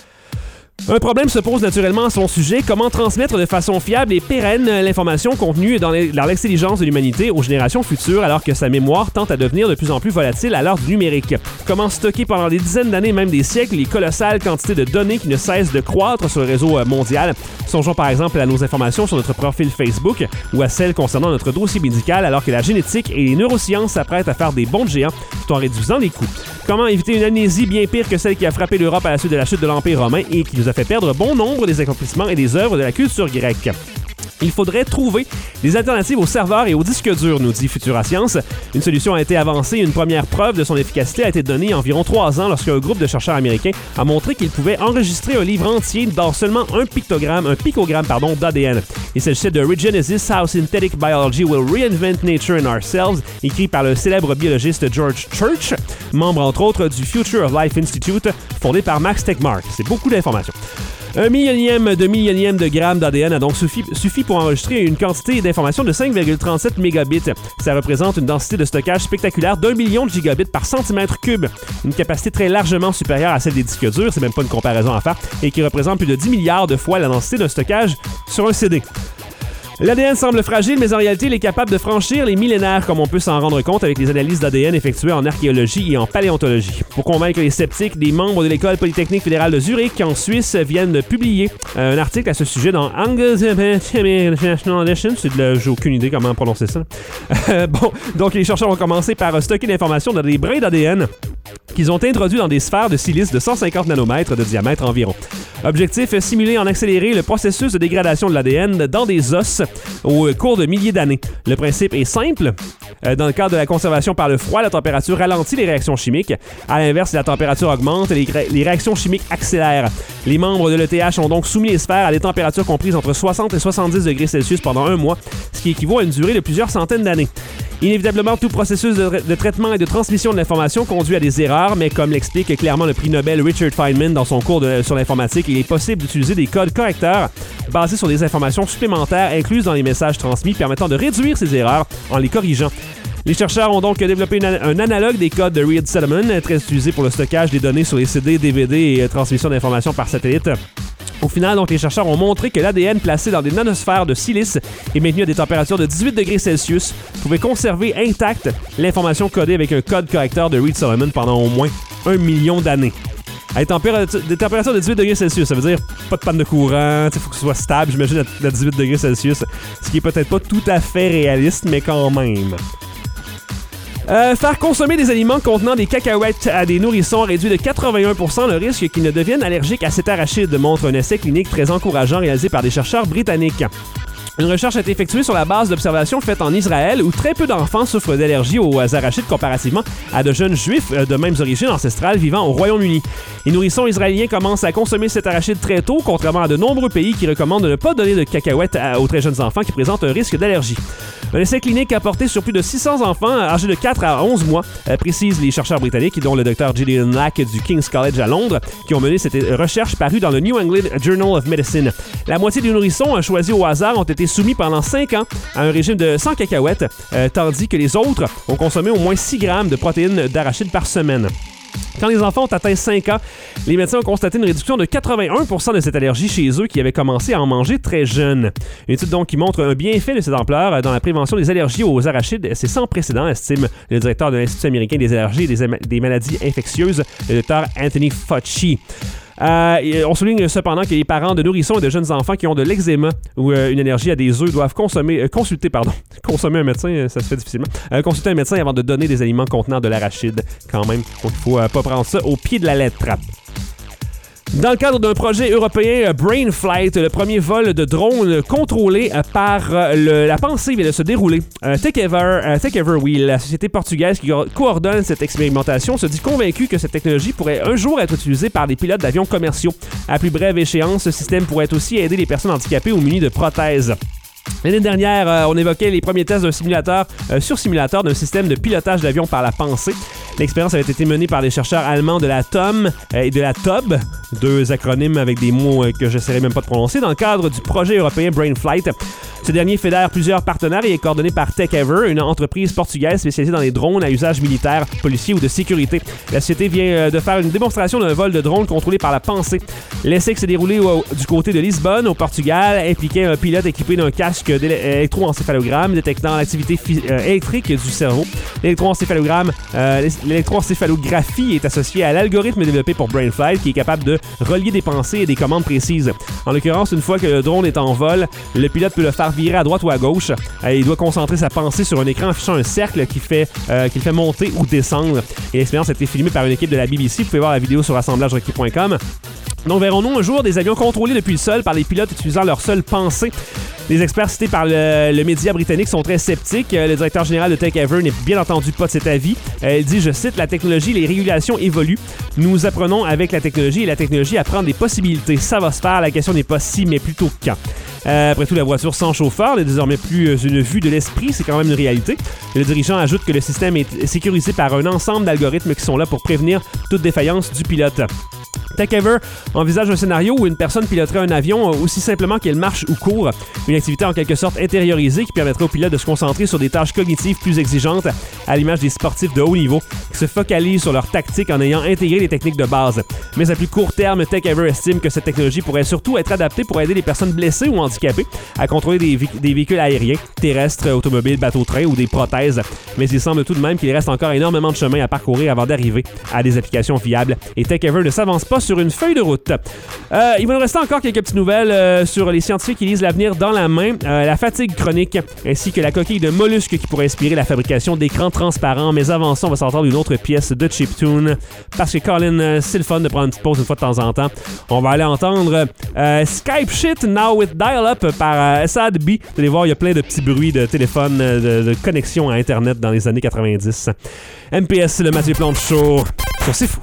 Un problème se pose naturellement à son sujet, comment transmettre de façon fiable et pérenne l'information contenue dans l'extelligence de l'humanité aux générations futures alors que sa mémoire tente à devenir de plus en plus volatile à l'heure du numérique. Comment stocker pendant des dizaines d'années, même des siècles, les colossales quantités de données qui ne cessent de croître sur le réseau mondial. Songeons par exemple à nos informations sur notre profil Facebook ou à celles concernant notre dossier médical alors que la génétique et les neurosciences s'apprêtent à faire des bonds de géants tout en réduisant les coûts. Comment éviter une amnésie bien pire que celle qui a frappé l'Europe à la suite de la chute de l'Empire romain et qui nous a fait perdre bon nombre des accomplissements et des œuvres de la culture grecque. Il faudrait trouver des alternatives aux serveurs et aux disques durs, nous dit Futura Science. Une solution a été avancée et une première preuve de son efficacité a été donnée il y a environ 3 ans lorsqu'un groupe de chercheurs américains a montré qu'il pouvait enregistrer un livre entier dans seulement un picogramme d'ADN. Il s'agissait de Regenesis, How Synthetic Biology Will Reinvent Nature and Ourselves, écrit par le célèbre biologiste George Church, membre entre autres du Future of Life Institute, fondé par Max Tegmark. C'est beaucoup d'informations. 1 millionième de gramme d'ADN a donc suffi pour enregistrer une quantité d'informations de 5,37 mégabits. Ça représente une densité de stockage spectaculaire d'1 million de gigabits par centimètre cube. Une capacité très largement supérieure à celle des disques durs, c'est même pas une comparaison à faire, et qui représente plus de 10 milliards de fois la densité d'un stockage sur un CD. L'ADN semble fragile, mais en réalité, il est capable de franchir les millénaires, comme on peut s'en rendre compte avec les analyses d'ADN effectuées en archéologie et en paléontologie. Pour convaincre les sceptiques, des membres de l'École polytechnique fédérale de Zurich, en Suisse, viennent de publier un article à ce sujet dans International Edition. J'ai aucune idée comment prononcer ça. Donc les chercheurs ont commencé par stocker l'information dans des brins d'ADN qu'ils ont introduits dans des sphères de silice de 150 nanomètres de diamètre environ. Objectif, simuler en accélérer le processus de dégradation de l'ADN dans des os au cours de milliers d'années. Le principe est simple. Dans le cadre de la conservation par le froid, la température ralentit les réactions chimiques. À l'inverse, si la température augmente, les réactions chimiques accélèrent. Les membres de l'ETH ont donc soumis les sphères à des températures comprises entre 60 et 70 degrés Celsius pendant 1 mois, ce qui équivaut à une durée de plusieurs centaines d'années. Inévitablement, tout processus de traitement et de transmission de l'information conduit à des erreurs, mais comme l'explique clairement le prix Nobel Richard Feynman dans son cours sur l'informatique, il est possible d'utiliser des codes correcteurs basés sur des informations supplémentaires incluses dans les messages transmis permettant de réduire ces erreurs en les corrigeant. Les chercheurs ont donc développé un analogue des codes de Reed-Solomon, très utilisé pour le stockage des données sur les CD, DVD et transmission d'informations par satellite. Au final, donc, les chercheurs ont montré que l'ADN placé dans des nanosphères de silice et maintenu à des températures de 18 degrés Celsius pouvait conserver intacte l'information codée avec un code correcteur de Reed-Solomon pendant au moins 1 million d'années. À des températures de 18 degrés Celsius, ça veut dire pas de panne de courant, il faut que ce soit stable, j'imagine, à 18 degrés Celsius, ce qui est peut-être pas tout à fait réaliste, mais quand même. Faire consommer des aliments contenant des cacahuètes à des nourrissons réduit de 81% le risque qu'ils ne deviennent allergiques à cet arachide, montre un essai clinique très encourageant réalisé par des chercheurs britanniques. Une recherche a été effectuée sur la base d'observations faites en Israël où très peu d'enfants souffrent d'allergies aux arachides comparativement à de jeunes juifs de mêmes origines ancestrales vivant au Royaume-Uni. Les nourrissons israéliens commencent à consommer cet arachide très tôt, contrairement à de nombreux pays qui recommandent de ne pas donner de cacahuètes aux très jeunes enfants qui présentent un risque d'allergie. Un essai clinique a porté sur plus de 600 enfants âgés de 4 à 11 mois, précisent les chercheurs britanniques, dont le Dr Gillian Lack du King's College à Londres, qui ont mené cette recherche parue dans le New England Journal of Medicine. La moitié des nourrissons choisis au hasard ont été soumis pendant 5 ans à un régime de 100 cacahuètes, tandis que les autres ont consommé au moins 6 grammes de protéines d'arachide par semaine. Quand les enfants ont atteint 5 ans, les médecins ont constaté une réduction de 81% de cette allergie chez eux qui avaient commencé à en manger très jeunes. Une étude donc qui montre un bienfait de cette ampleur dans la prévention des allergies aux arachides. C'est sans précédent, estime le directeur de l'Institut américain des allergies et des maladies infectieuses, le Dr Anthony Fauci. On souligne cependant que les parents de nourrissons et de jeunes enfants qui ont de l'eczéma ou une allergie à des œufs doivent consommer un médecin, ça se fait difficilement, consulter un médecin avant de donner des aliments contenant de l'arachide quand même. Donc il faut pas prendre ça au pied de la lettre. Dans le cadre d'un projet européen Brain Flight, le premier vol de drone contrôlé par la pensée vient de se dérouler. TechEver, la société portugaise qui coordonne cette expérimentation, se dit convaincue que cette technologie pourrait un jour être utilisée par des pilotes d'avions commerciaux. À plus brève échéance, ce système pourrait aussi aider les personnes handicapées ou munies de prothèses. L'année dernière, on évoquait les premiers tests d'un simulateur sur simulateur d'un système de pilotage d'avion par la pensée. L'expérience avait été menée par des chercheurs allemands de la TOM et de la TOB, deux acronymes avec des mots que je n'essaierai même pas de prononcer, dans le cadre du projet européen Brain Flight. Ce dernier fédère plusieurs partenaires et est coordonné par TechEver, une entreprise portugaise spécialisée dans les drones à usage militaire, policier ou de sécurité. La société vient de faire une démonstration d'un vol de drone contrôlé par la pensée. L'essai qui s'est déroulé du côté de Lisbonne, au Portugal, impliquait un pilote équipé d'un casque d'électroencéphalogramme détectant l'activité électrique du cerveau. L'électroencéphalographie est associée à l'algorithme développé pour Brain Flight qui est capable de relier des pensées et des commandes précises. En l'occurrence, une fois que le drone est en vol, le pilote peut le faire virer à droite ou à gauche. Il doit concentrer sa pensée sur un écran affichant un cercle qui le fait monter ou descendre. Et l'expérience a été filmée par une équipe de la BBC. Vous pouvez voir la vidéo sur assemblagerequis.com. Donc, verrons-nous un jour des avions contrôlés depuis le sol par les pilotes utilisant leur seule pensée? Les experts cités par le média britannique sont très sceptiques. Le directeur général de TechEver n'est bien entendu pas de cet avis. Il dit, je cite, « La technologie, les régulations évoluent. Nous apprenons avec la technologie et la technologie apprend des possibilités. Ça va se faire. La question n'est pas si, mais plutôt quand. » Après tout, la voiture sans chauffeur n'est désormais plus une vue de l'esprit, c'est quand même une réalité. Le dirigeant ajoute que le système est sécurisé par un ensemble d'algorithmes qui sont là pour prévenir toute défaillance du pilote. TechEver envisage un scénario où une personne piloterait un avion aussi simplement qu'elle marche ou court, une activité en quelque sorte intériorisée qui permettrait au pilote de se concentrer sur des tâches cognitives plus exigeantes, à l'image des sportifs de haut niveau qui se focalisent sur leur tactique en ayant intégré les techniques de base. Mais à plus court terme, TechEver estime que cette technologie pourrait surtout être adaptée pour aider les personnes blessées ou handicapées à contrôler des véhicules aériens, terrestres, automobiles, bateaux-trains ou des prothèses. Mais il semble tout de même qu'il reste encore énormément de chemin à parcourir avant d'arriver à des applications fiables. Et TechEver ne s'avance pas sur une feuille de route. Il va nous rester encore quelques petites nouvelles sur les scientifiques qui lisent l'avenir dans la main, la fatigue chronique, ainsi que la coquille de mollusques qui pourrait inspirer la fabrication d'écrans transparents. Mais avant ça, on va s'entendre une autre pièce de chiptune, parce que Colin, c'est le fun de prendre une petite pause une fois de temps en temps. On va aller entendre Skype Shit Now with Dial-Up par Sad B. Vous allez voir, il y a plein de petits bruits de téléphone, de connexion à Internet dans les années 90. MPS, le Mathieu Plante Show. Ça, c'est fou.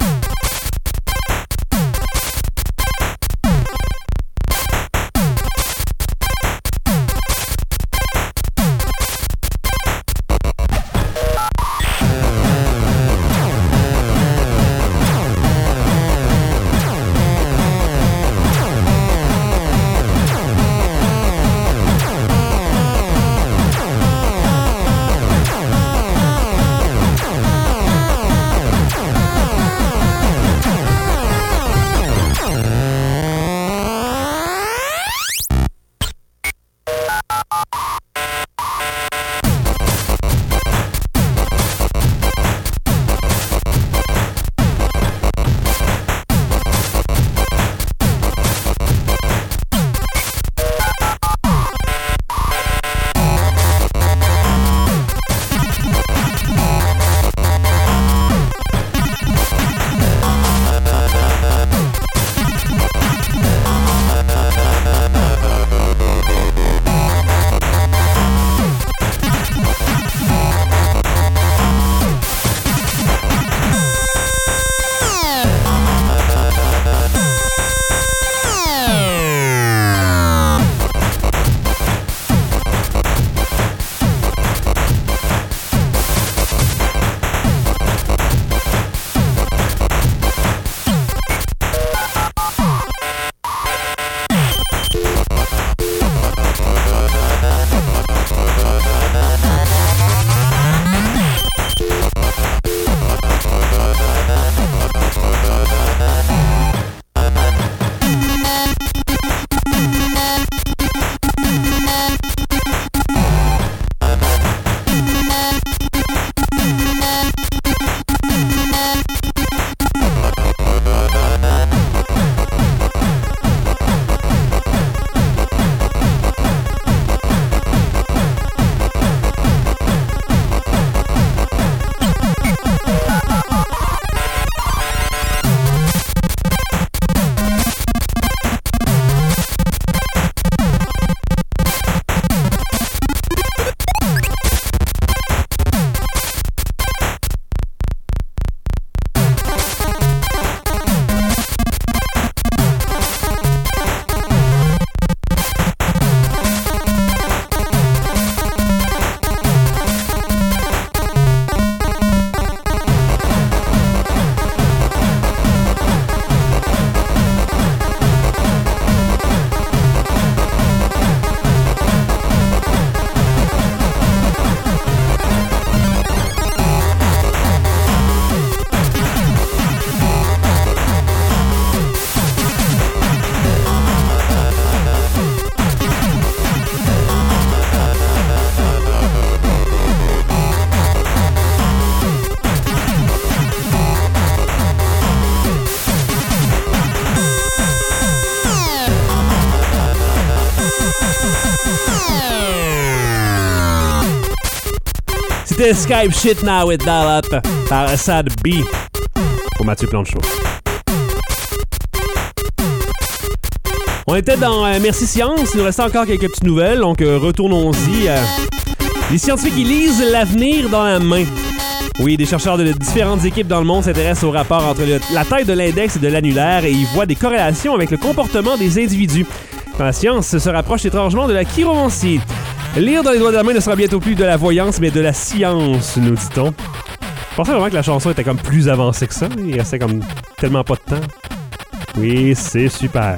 C'était Skype Shit Now It Dial Up par Sad B pour Mathieu Plante Show. On était dans Merci Science, il nous restait encore quelques petites nouvelles, donc retournons-y. Les scientifiques ils lisent l'avenir dans la main. Oui, des chercheurs de différentes équipes dans le monde s'intéressent au rapport entre la taille de l'index et de l'annulaire et ils voient des corrélations avec le comportement des individus. Quand la science se rapproche étrangement de la chiromancie. Lire dans les doigts de la main ne sera bientôt plus de la voyance, mais de la science, nous dit-on. Je pensais vraiment que la chanson était comme plus avancée que ça. Il restait comme tellement pas de temps. Oui, c'est super.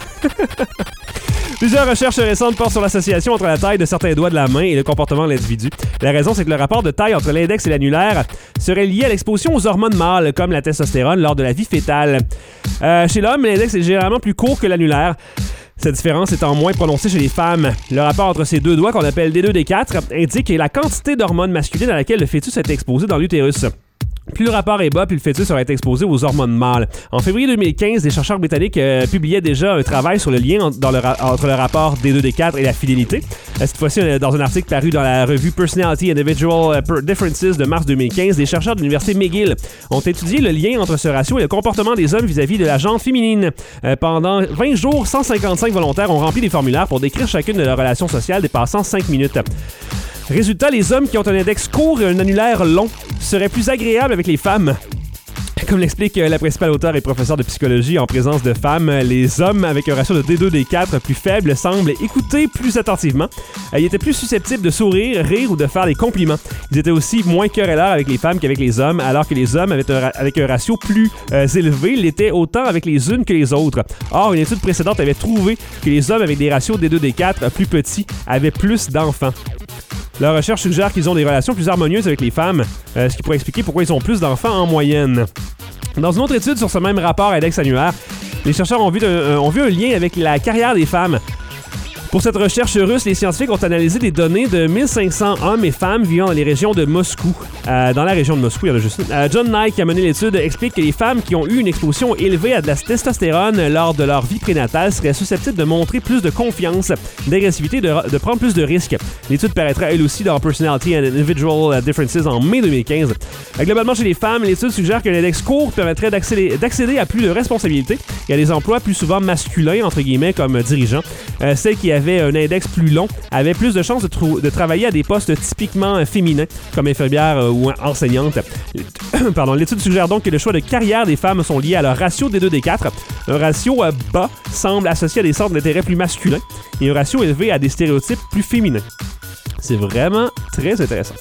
Plusieurs recherches récentes portent sur l'association entre la taille de certains doigts de la main et le comportement de l'individu. La raison, c'est que le rapport de taille entre l'index et l'annulaire serait lié à l'exposition aux hormones mâles, comme la testostérone, lors de la vie fétale. Chez l'homme, l'index est généralement plus court que l'annulaire. Cette différence étant moins prononcée chez les femmes. Le rapport entre ces deux doigts, qu'on appelle D2, D4, indique la quantité d'hormones masculines à laquelle le fœtus est exposé dans l'utérus. Plus le rapport est bas, plus le fœtus sera exposé aux hormones mâles. En février 2015, des chercheurs britanniques publiaient déjà un travail sur le lien entre le rapport D2-D4 et la fidélité. Cette fois-ci, dans un article paru dans la revue Personality Individual Differences de mars 2015, des chercheurs de l'université McGill ont étudié le lien entre ce ratio et le comportement des hommes vis-à-vis de la jante féminine. Pendant 20 jours, 155 volontaires ont rempli des formulaires pour décrire chacune de leurs relations sociales dépassant 5 minutes. Résultat, les hommes qui ont un index court et un annulaire long seraient plus agréables avec les femmes. Comme l'explique la principale auteure et professeure de psychologie en présence de femmes, les hommes avec un ratio de D2-D4 plus faible semblent écouter plus attentivement. Ils étaient plus susceptibles de sourire, rire ou de faire des compliments. Ils étaient aussi moins querelleurs avec les femmes qu'avec les hommes, alors que les hommes avec un ratio plus élevé l'étaient autant avec les unes que les autres. Or, une étude précédente avait trouvé que les hommes avec des ratios D2-D4 plus petits avaient plus d'enfants. Leur recherche suggère qu'ils ont des relations plus harmonieuses avec les femmes, ce qui pourrait expliquer pourquoi ils ont plus d'enfants en moyenne. Dans une autre étude sur ce même rapport index-annulaire, les chercheurs ont vu un lien avec la carrière des femmes. Pour cette recherche russe, les scientifiques ont analysé des données de 1500 hommes et femmes vivant dans les régions de Moscou. Dans la région de Moscou, il y en a juste une. John Knight, qui a mené l'étude, explique que les femmes qui ont eu une exposition élevée à de la testostérone lors de leur vie prénatale seraient susceptibles de montrer plus de confiance, d'agressivité, de prendre plus de risques. L'étude paraîtra elle aussi dans Personality and Individual Differences en mai 2015. Globalement, chez les femmes, l'étude suggère qu'un index court permettrait d'accéder à plus de responsabilités et à des emplois plus souvent masculins, entre guillemets, comme dirigeants. Celles qui avaient un index plus long avaient plus de chances de travailler à des postes typiquement féminins, comme infirmière ou enseignante. L'étude suggère donc que le choix de carrière des femmes sont liés à leur ratio D2-D4. Un ratio bas semble associé à des centres d'intérêt plus masculins et un ratio élevé à des stéréotypes plus féminins. C'est vraiment très intéressant.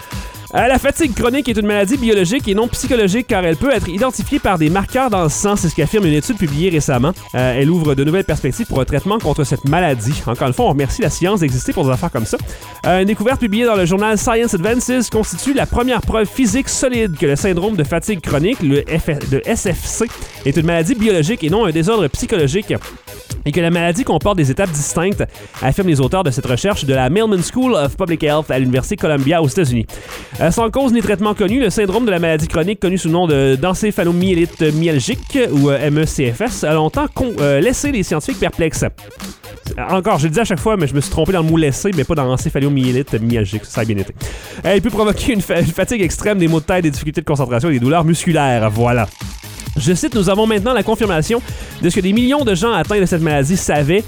La fatigue chronique est une maladie biologique et non psychologique car elle peut être identifiée par des marqueurs dans le sang, c'est ce qu'affirme une étude publiée récemment. Elle ouvre de nouvelles perspectives pour un traitement contre cette maladie. Encore une fois, on remercie la science d'exister pour des affaires comme ça. Une découverte publiée dans le journal Science Advances constitue la première preuve physique solide que le syndrome de fatigue chronique, le SFC, est une maladie biologique et non un désordre psychologique. Et que la maladie comporte des étapes distinctes, affirment les auteurs de cette recherche de la Mailman School of Public Health à l'Université Columbia aux États-Unis. Sans cause ni traitement connu, le syndrome de la maladie chronique connu sous le nom d'encéphalomyélite myalgique ou MECFS a longtemps laissé les scientifiques perplexes. Encore, je le dis à chaque fois, mais je me suis trompé dans le mot laisser, mais pas dans encéphalomyélite myalgique, ça a bien été. Il peut provoquer une fatigue extrême, des maux de tête, des difficultés de concentration et des douleurs musculaires. Voilà. Je cite, nous avons maintenant la confirmation de ce que des millions de gens atteints de cette maladie savaient.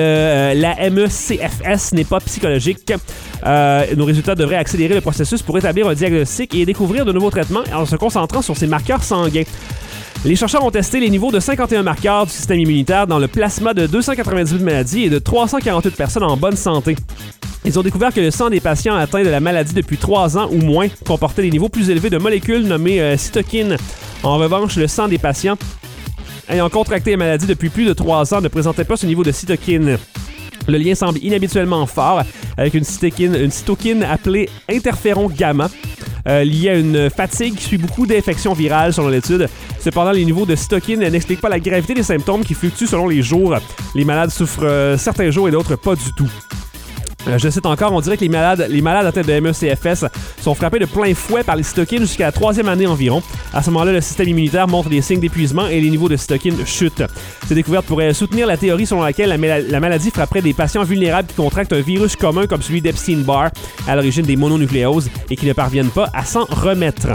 La MECFS n'est pas psychologique. Nos résultats devraient accélérer le processus pour établir un diagnostic et découvrir de nouveaux traitements en se concentrant sur ces marqueurs sanguins. Les chercheurs ont testé les niveaux de 51 marqueurs du système immunitaire dans le plasma de 298 maladies et de 348 personnes en bonne santé. Ils ont découvert que le sang des patients atteints de la maladie depuis 3 ans ou moins comportait des niveaux plus élevés de molécules nommées cytokines. En revanche, le sang des patients ayant contracté la maladie depuis plus de 3 ans ne présentait pas ce niveau de cytokine. Le lien semble inhabituellement fort avec une cytokine appelée interféron gamma, liée à une fatigue qui suit beaucoup d'infections virales selon l'étude. Cependant, les niveaux de cytokine n'expliquent pas la gravité des symptômes qui fluctuent selon les jours. Les malades souffrent certains jours et d'autres pas du tout. Je cite encore, on dirait que les malades atteints de ME/CFS sont frappés de plein fouet par les cytokines jusqu'à la 3e année environ. À ce moment-là, le système immunitaire montre des signes d'épuisement et les niveaux de cytokines chutent. Ces découvertes pourraient soutenir la théorie selon laquelle la maladie frapperait des patients vulnérables qui contractent un virus commun comme celui d'Epstein-Barr à l'origine des mononucléoses et qui ne parviennent pas à s'en remettre.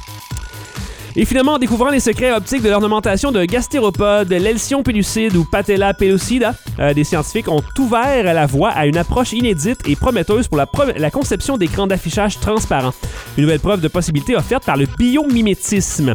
Et finalement, en découvrant les secrets optiques de l'ornementation de gastéropodes, l'Elsion pellucide ou Patella pellucida, des scientifiques ont ouvert la voie à une approche inédite et prometteuse pour la conception d'écrans d'affichage transparents. Une nouvelle preuve de possibilité offerte par le biomimétisme.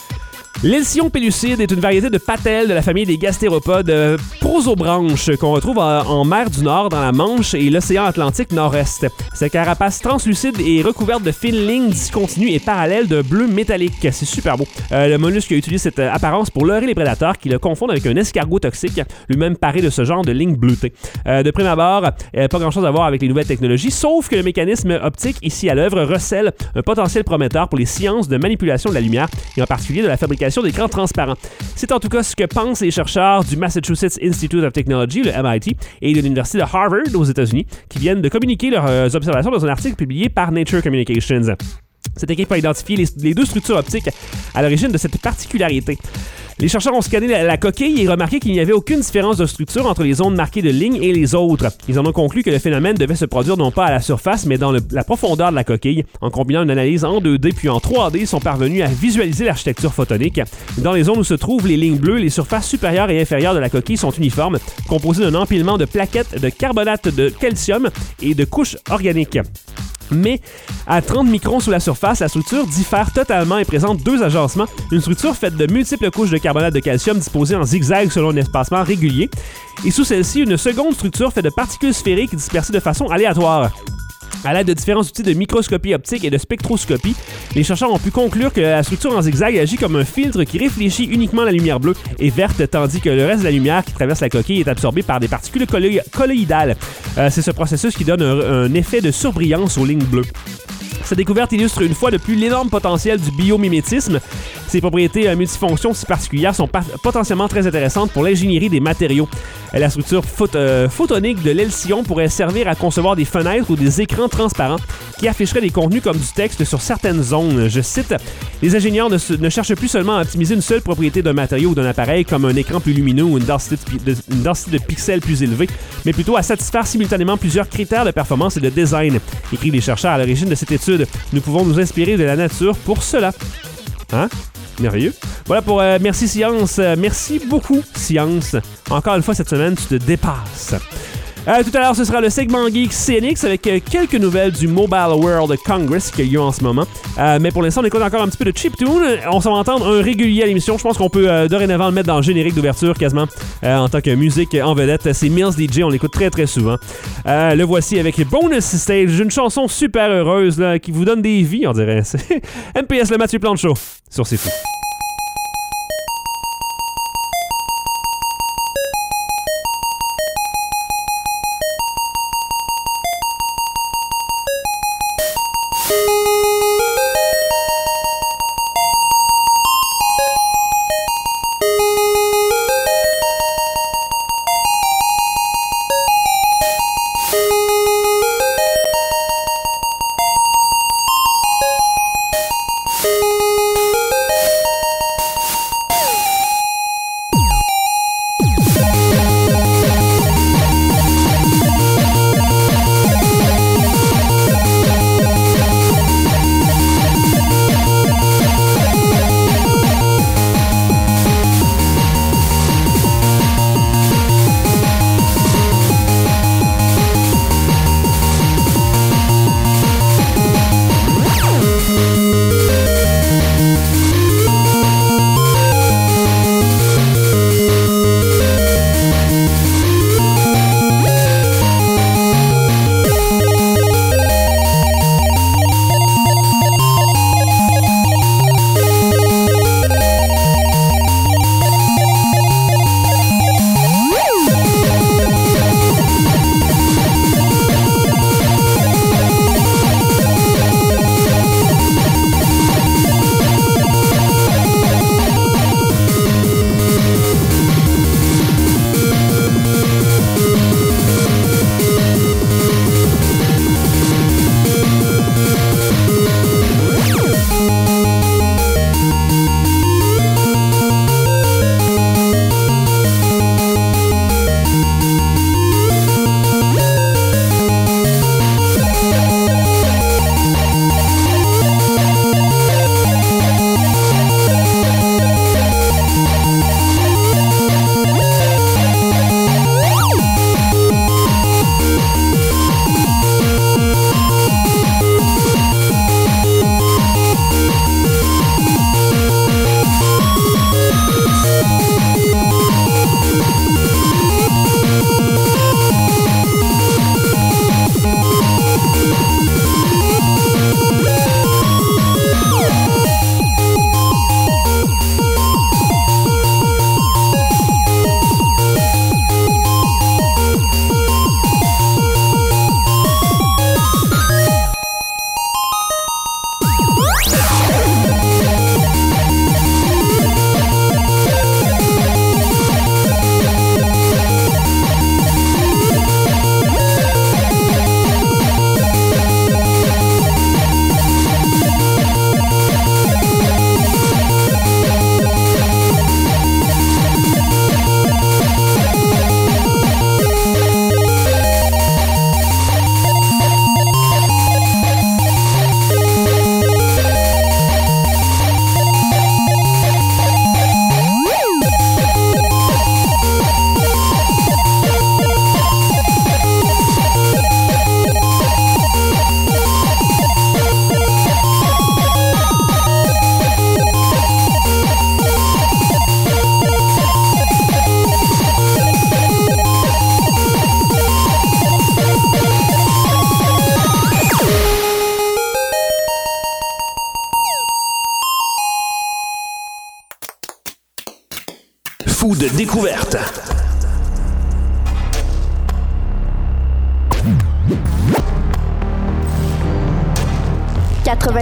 L'Elsion pellucide est une variété de patelle de la famille des gastéropodes prosobranches qu'on retrouve en mer du Nord, dans la Manche et l'océan Atlantique nord-est. Sa carapace translucide est recouverte de fines lignes discontinues et parallèles d'un bleu métallique. C'est super beau. Le mollusque utilise cette apparence pour leurrer les prédateurs qui le confondent avec un escargot toxique, lui-même paré de ce genre de lignes bleutées. De prime abord, pas grand-chose à voir avec les nouvelles technologies, sauf que le mécanisme optique ici à l'œuvre recèle un potentiel prometteur pour les sciences de manipulation de la lumière et en particulier de la fabrication d'écrans transparents. C'est en tout cas ce que pensent les chercheurs du Massachusetts Institute of Technology, le MIT, et de l'Université de Harvard aux États-Unis, qui viennent de communiquer leurs observations dans un article publié par Nature Communications. Cette équipe a identifié les deux structures optiques à l'origine de cette particularité. Les chercheurs ont scanné la coquille et remarqué qu'il n'y avait aucune différence de structure entre les zones marquées de lignes et les autres. Ils en ont conclu que le phénomène devait se produire non pas à la surface, mais dans la profondeur de la coquille. En combinant une analyse en 2D puis en 3D, ils sont parvenus à visualiser l'architecture photonique. Dans les zones où se trouvent les lignes bleues, les surfaces supérieures et inférieures de la coquille sont uniformes, composées d'un empilement de plaquettes de carbonate de calcium et de couches organiques. Mais à 30 microns sous la surface, la structure diffère totalement et présente deux agencements. Une structure faite de multiples couches de carbonate de calcium disposées en zigzag selon un espacement régulier. Et sous celle-ci, une seconde structure faite de particules sphériques dispersées de façon aléatoire. À l'aide de différents outils de microscopie optique et de spectroscopie, les chercheurs ont pu conclure que la structure en zigzag agit comme un filtre qui réfléchit uniquement la lumière bleue et verte, tandis que le reste de la lumière qui traverse la coquille est absorbé par des particules colloïdales. C'est ce processus qui donne un effet de surbrillance aux lignes bleues. Cette découverte illustre une fois de plus l'énorme potentiel du biomimétisme. Ses propriétés multifonctions si particulières sont potentiellement très intéressantes pour l'ingénierie des matériaux. La structure photonique de l'Elsion pourrait servir à concevoir des fenêtres ou des écrans transparents qui afficheraient des contenus comme du texte sur certaines zones. Je cite, « Les ingénieurs ne cherchent plus seulement à optimiser une seule propriété d'un matériau ou d'un appareil comme un écran plus lumineux ou une densité de pixels plus élevée, mais plutôt à satisfaire simultanément plusieurs critères de performance et de design. » Écrivent les chercheurs à l'origine de cette étude. Nous pouvons nous inspirer de la nature pour cela. Hein? Merveilleux. Voilà pour Merci Science. Merci beaucoup, Science. Encore une fois, cette semaine, tu te dépasses. Tout à l'heure, ce sera le segment Geek CNX avec quelques nouvelles du Mobile World Congress qui a lieu en ce moment. Mais pour l'instant, on écoute encore un petit peu de chiptune. On s'en va entendre un régulier à l'émission. Je pense qu'on peut dorénavant le mettre dans le générique d'ouverture quasiment en tant que musique en vedette. C'est Mills DJ, on l'écoute très très souvent. Le voici avec Bonus Stage, une chanson super heureuse là, qui vous donne des vies, on dirait. C'est MPS, le Mathieu Plante Show sur C'est Fou. Food Découverte. « 89.1 »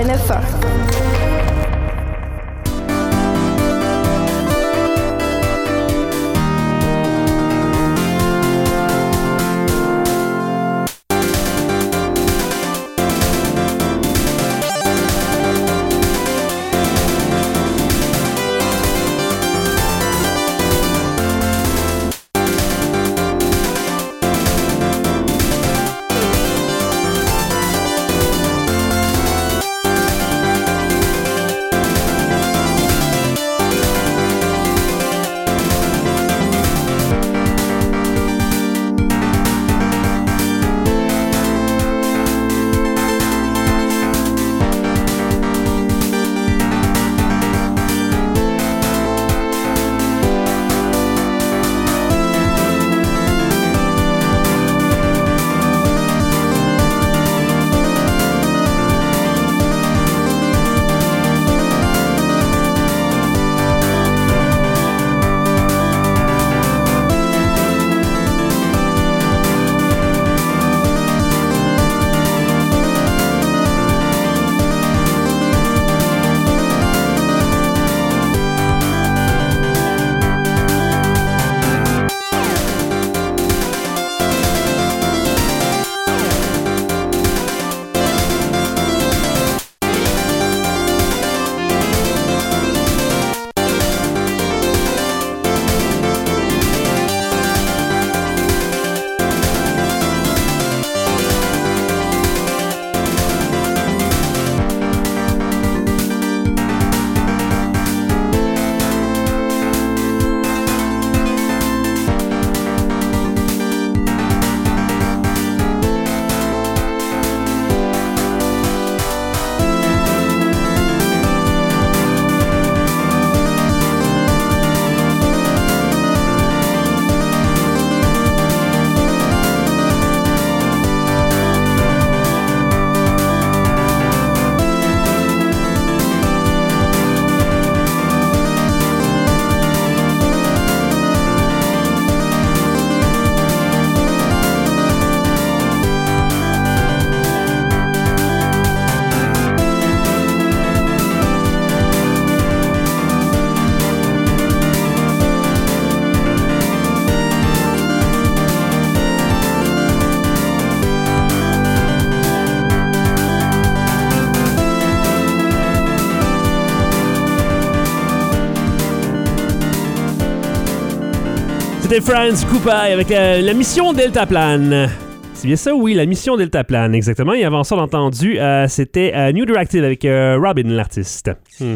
C'était Franz Coupaille avec la mission Deltaplane. C'est bien ça, oui, la mission Deltaplane, exactement. Et avant ça, on a entendu, c'était New Directive avec Robin, l'artiste.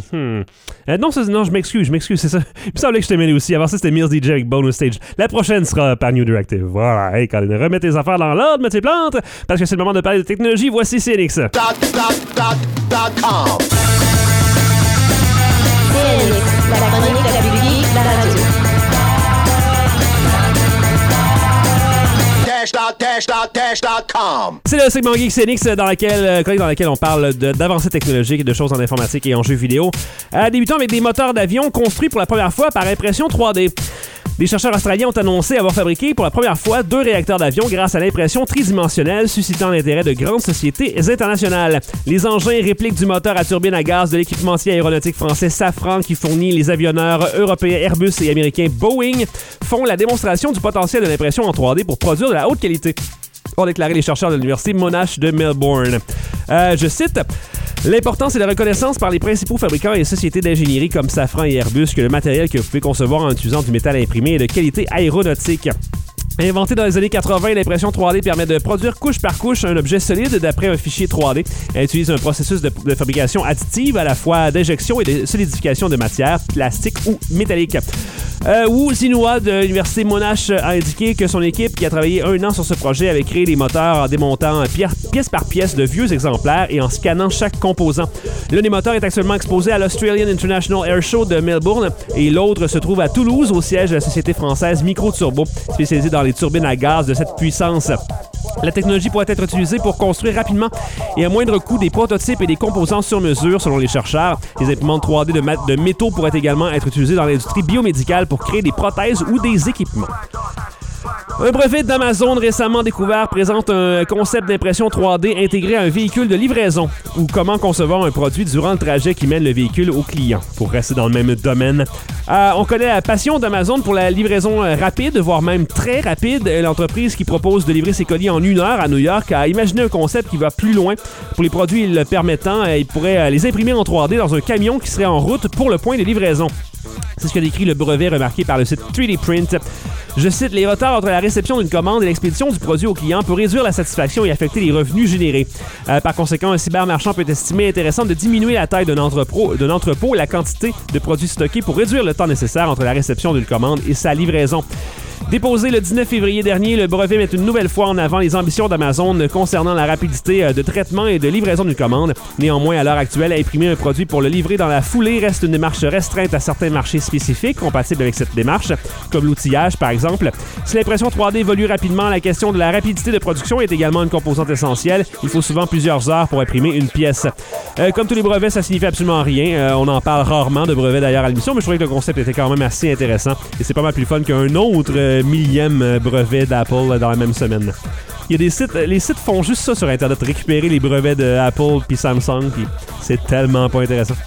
Non, je m'excuse, c'est ça. Il me semblait que je t'ai mêlé aussi. Avant ça, c'était Mills DJ avec Bonus Stage. La prochaine sera par New Directive. Voilà, hey, Colin, remets tes affaires dans l'ordre, mets tes plantes, parce que c'est le moment de parler de technologie. Voici CNX. CNX, la chronique de la publique, la radio. C'est le segment Geek CNX dans lequel on parle d'avancées technologiques et de choses en informatique et en jeux vidéo. Débutons avec des moteurs d'avion construits pour la première fois par impression 3D. Des chercheurs australiens ont annoncé avoir fabriqué pour la première fois 2 réacteurs d'avion grâce à l'impression tridimensionnelle, suscitant l'intérêt de grandes sociétés internationales. Les engins répliquent du moteur à turbine à gaz de l'équipementier aéronautique français Safran, qui fournit les avionneurs européens Airbus et américains Boeing, font la démonstration du potentiel de l'impression en 3D pour produire de la haute qualité, ont déclaré les chercheurs de l'université Monash de Melbourne. Je cite: « L'important, c'est la reconnaissance par les principaux fabricants et sociétés d'ingénierie comme Safran et Airbus que le matériel que vous pouvez concevoir en utilisant du métal imprimé est de qualité aéronautique. » Inventé dans les années 80, l'impression 3D permet de produire couche par couche un objet solide d'après un fichier 3D. Elle utilise un processus de fabrication additive à la fois d'injection et de solidification de matière, plastique ou métallique. Wu Xinhua de l'université Monash a indiqué que son équipe, qui a travaillé 1 an sur ce projet, avait créé les moteurs en démontant pièce par pièce de vieux exemplaires et en scannant chaque composant. L'un des moteurs est actuellement exposé à l'Australian International Air Show de Melbourne et l'autre se trouve à Toulouse, au siège de la société française Micro Turbo, spécialisée dans les turbines à gaz de cette puissance. La technologie pourrait être utilisée pour construire rapidement et à moindre coût des prototypes et des composants sur mesure, selon les chercheurs. Les imprimantes 3D de métaux pourraient également être utilisées dans l'industrie biomédicale pour créer des prothèses ou des équipements. Un brevet d'Amazon récemment découvert présente un concept d'impression 3D intégré à un véhicule de livraison ou comment concevoir un produit durant le trajet qui mène le véhicule au client, pour rester dans le même domaine. On connaît la passion d'Amazon pour la livraison rapide, voire même très rapide. L'entreprise qui propose de livrer ses colis en 1 heure à New York a imaginé un concept qui va plus loin. Pour les produits le permettant, il pourrait les imprimer en 3D dans un camion qui serait en route pour le point de livraison. C'est ce que décrit le brevet remarqué par le site 3D Print. Je cite, « Les retards entre la réception d'une commande et l'expédition du produit au client peut réduire la satisfaction et affecter les revenus générés. Par conséquent, un cybermarchand peut estimer intéressant de diminuer la taille d'un entrepôt et la quantité de produits stockés pour réduire le temps nécessaire entre la réception d'une commande et sa livraison. » Déposé le 19 février dernier, le brevet met une nouvelle fois en avant les ambitions d'Amazon concernant la rapidité de traitement et de livraison d'une commande. Néanmoins, à l'heure actuelle, imprimer un produit pour le livrer dans la foulée reste une démarche restreinte à certains marchés spécifiques compatibles avec cette démarche, comme l'outillage par exemple. Si l'impression 3D évolue rapidement, la question de la rapidité de production est également une composante essentielle. Il faut souvent plusieurs heures pour imprimer une pièce. Comme tous les brevets, ça signifie absolument rien. On en parle rarement de brevets d'ailleurs à l'émission, mais je trouvais que le concept était quand même assez intéressant et c'est pas mal plus fun qu'un autre millième brevet d'Apple dans la même semaine. Il y a des sites, les sites font juste ça sur Internet, récupérer les brevets d'Apple puis Samsung, puis c'est tellement pas intéressant.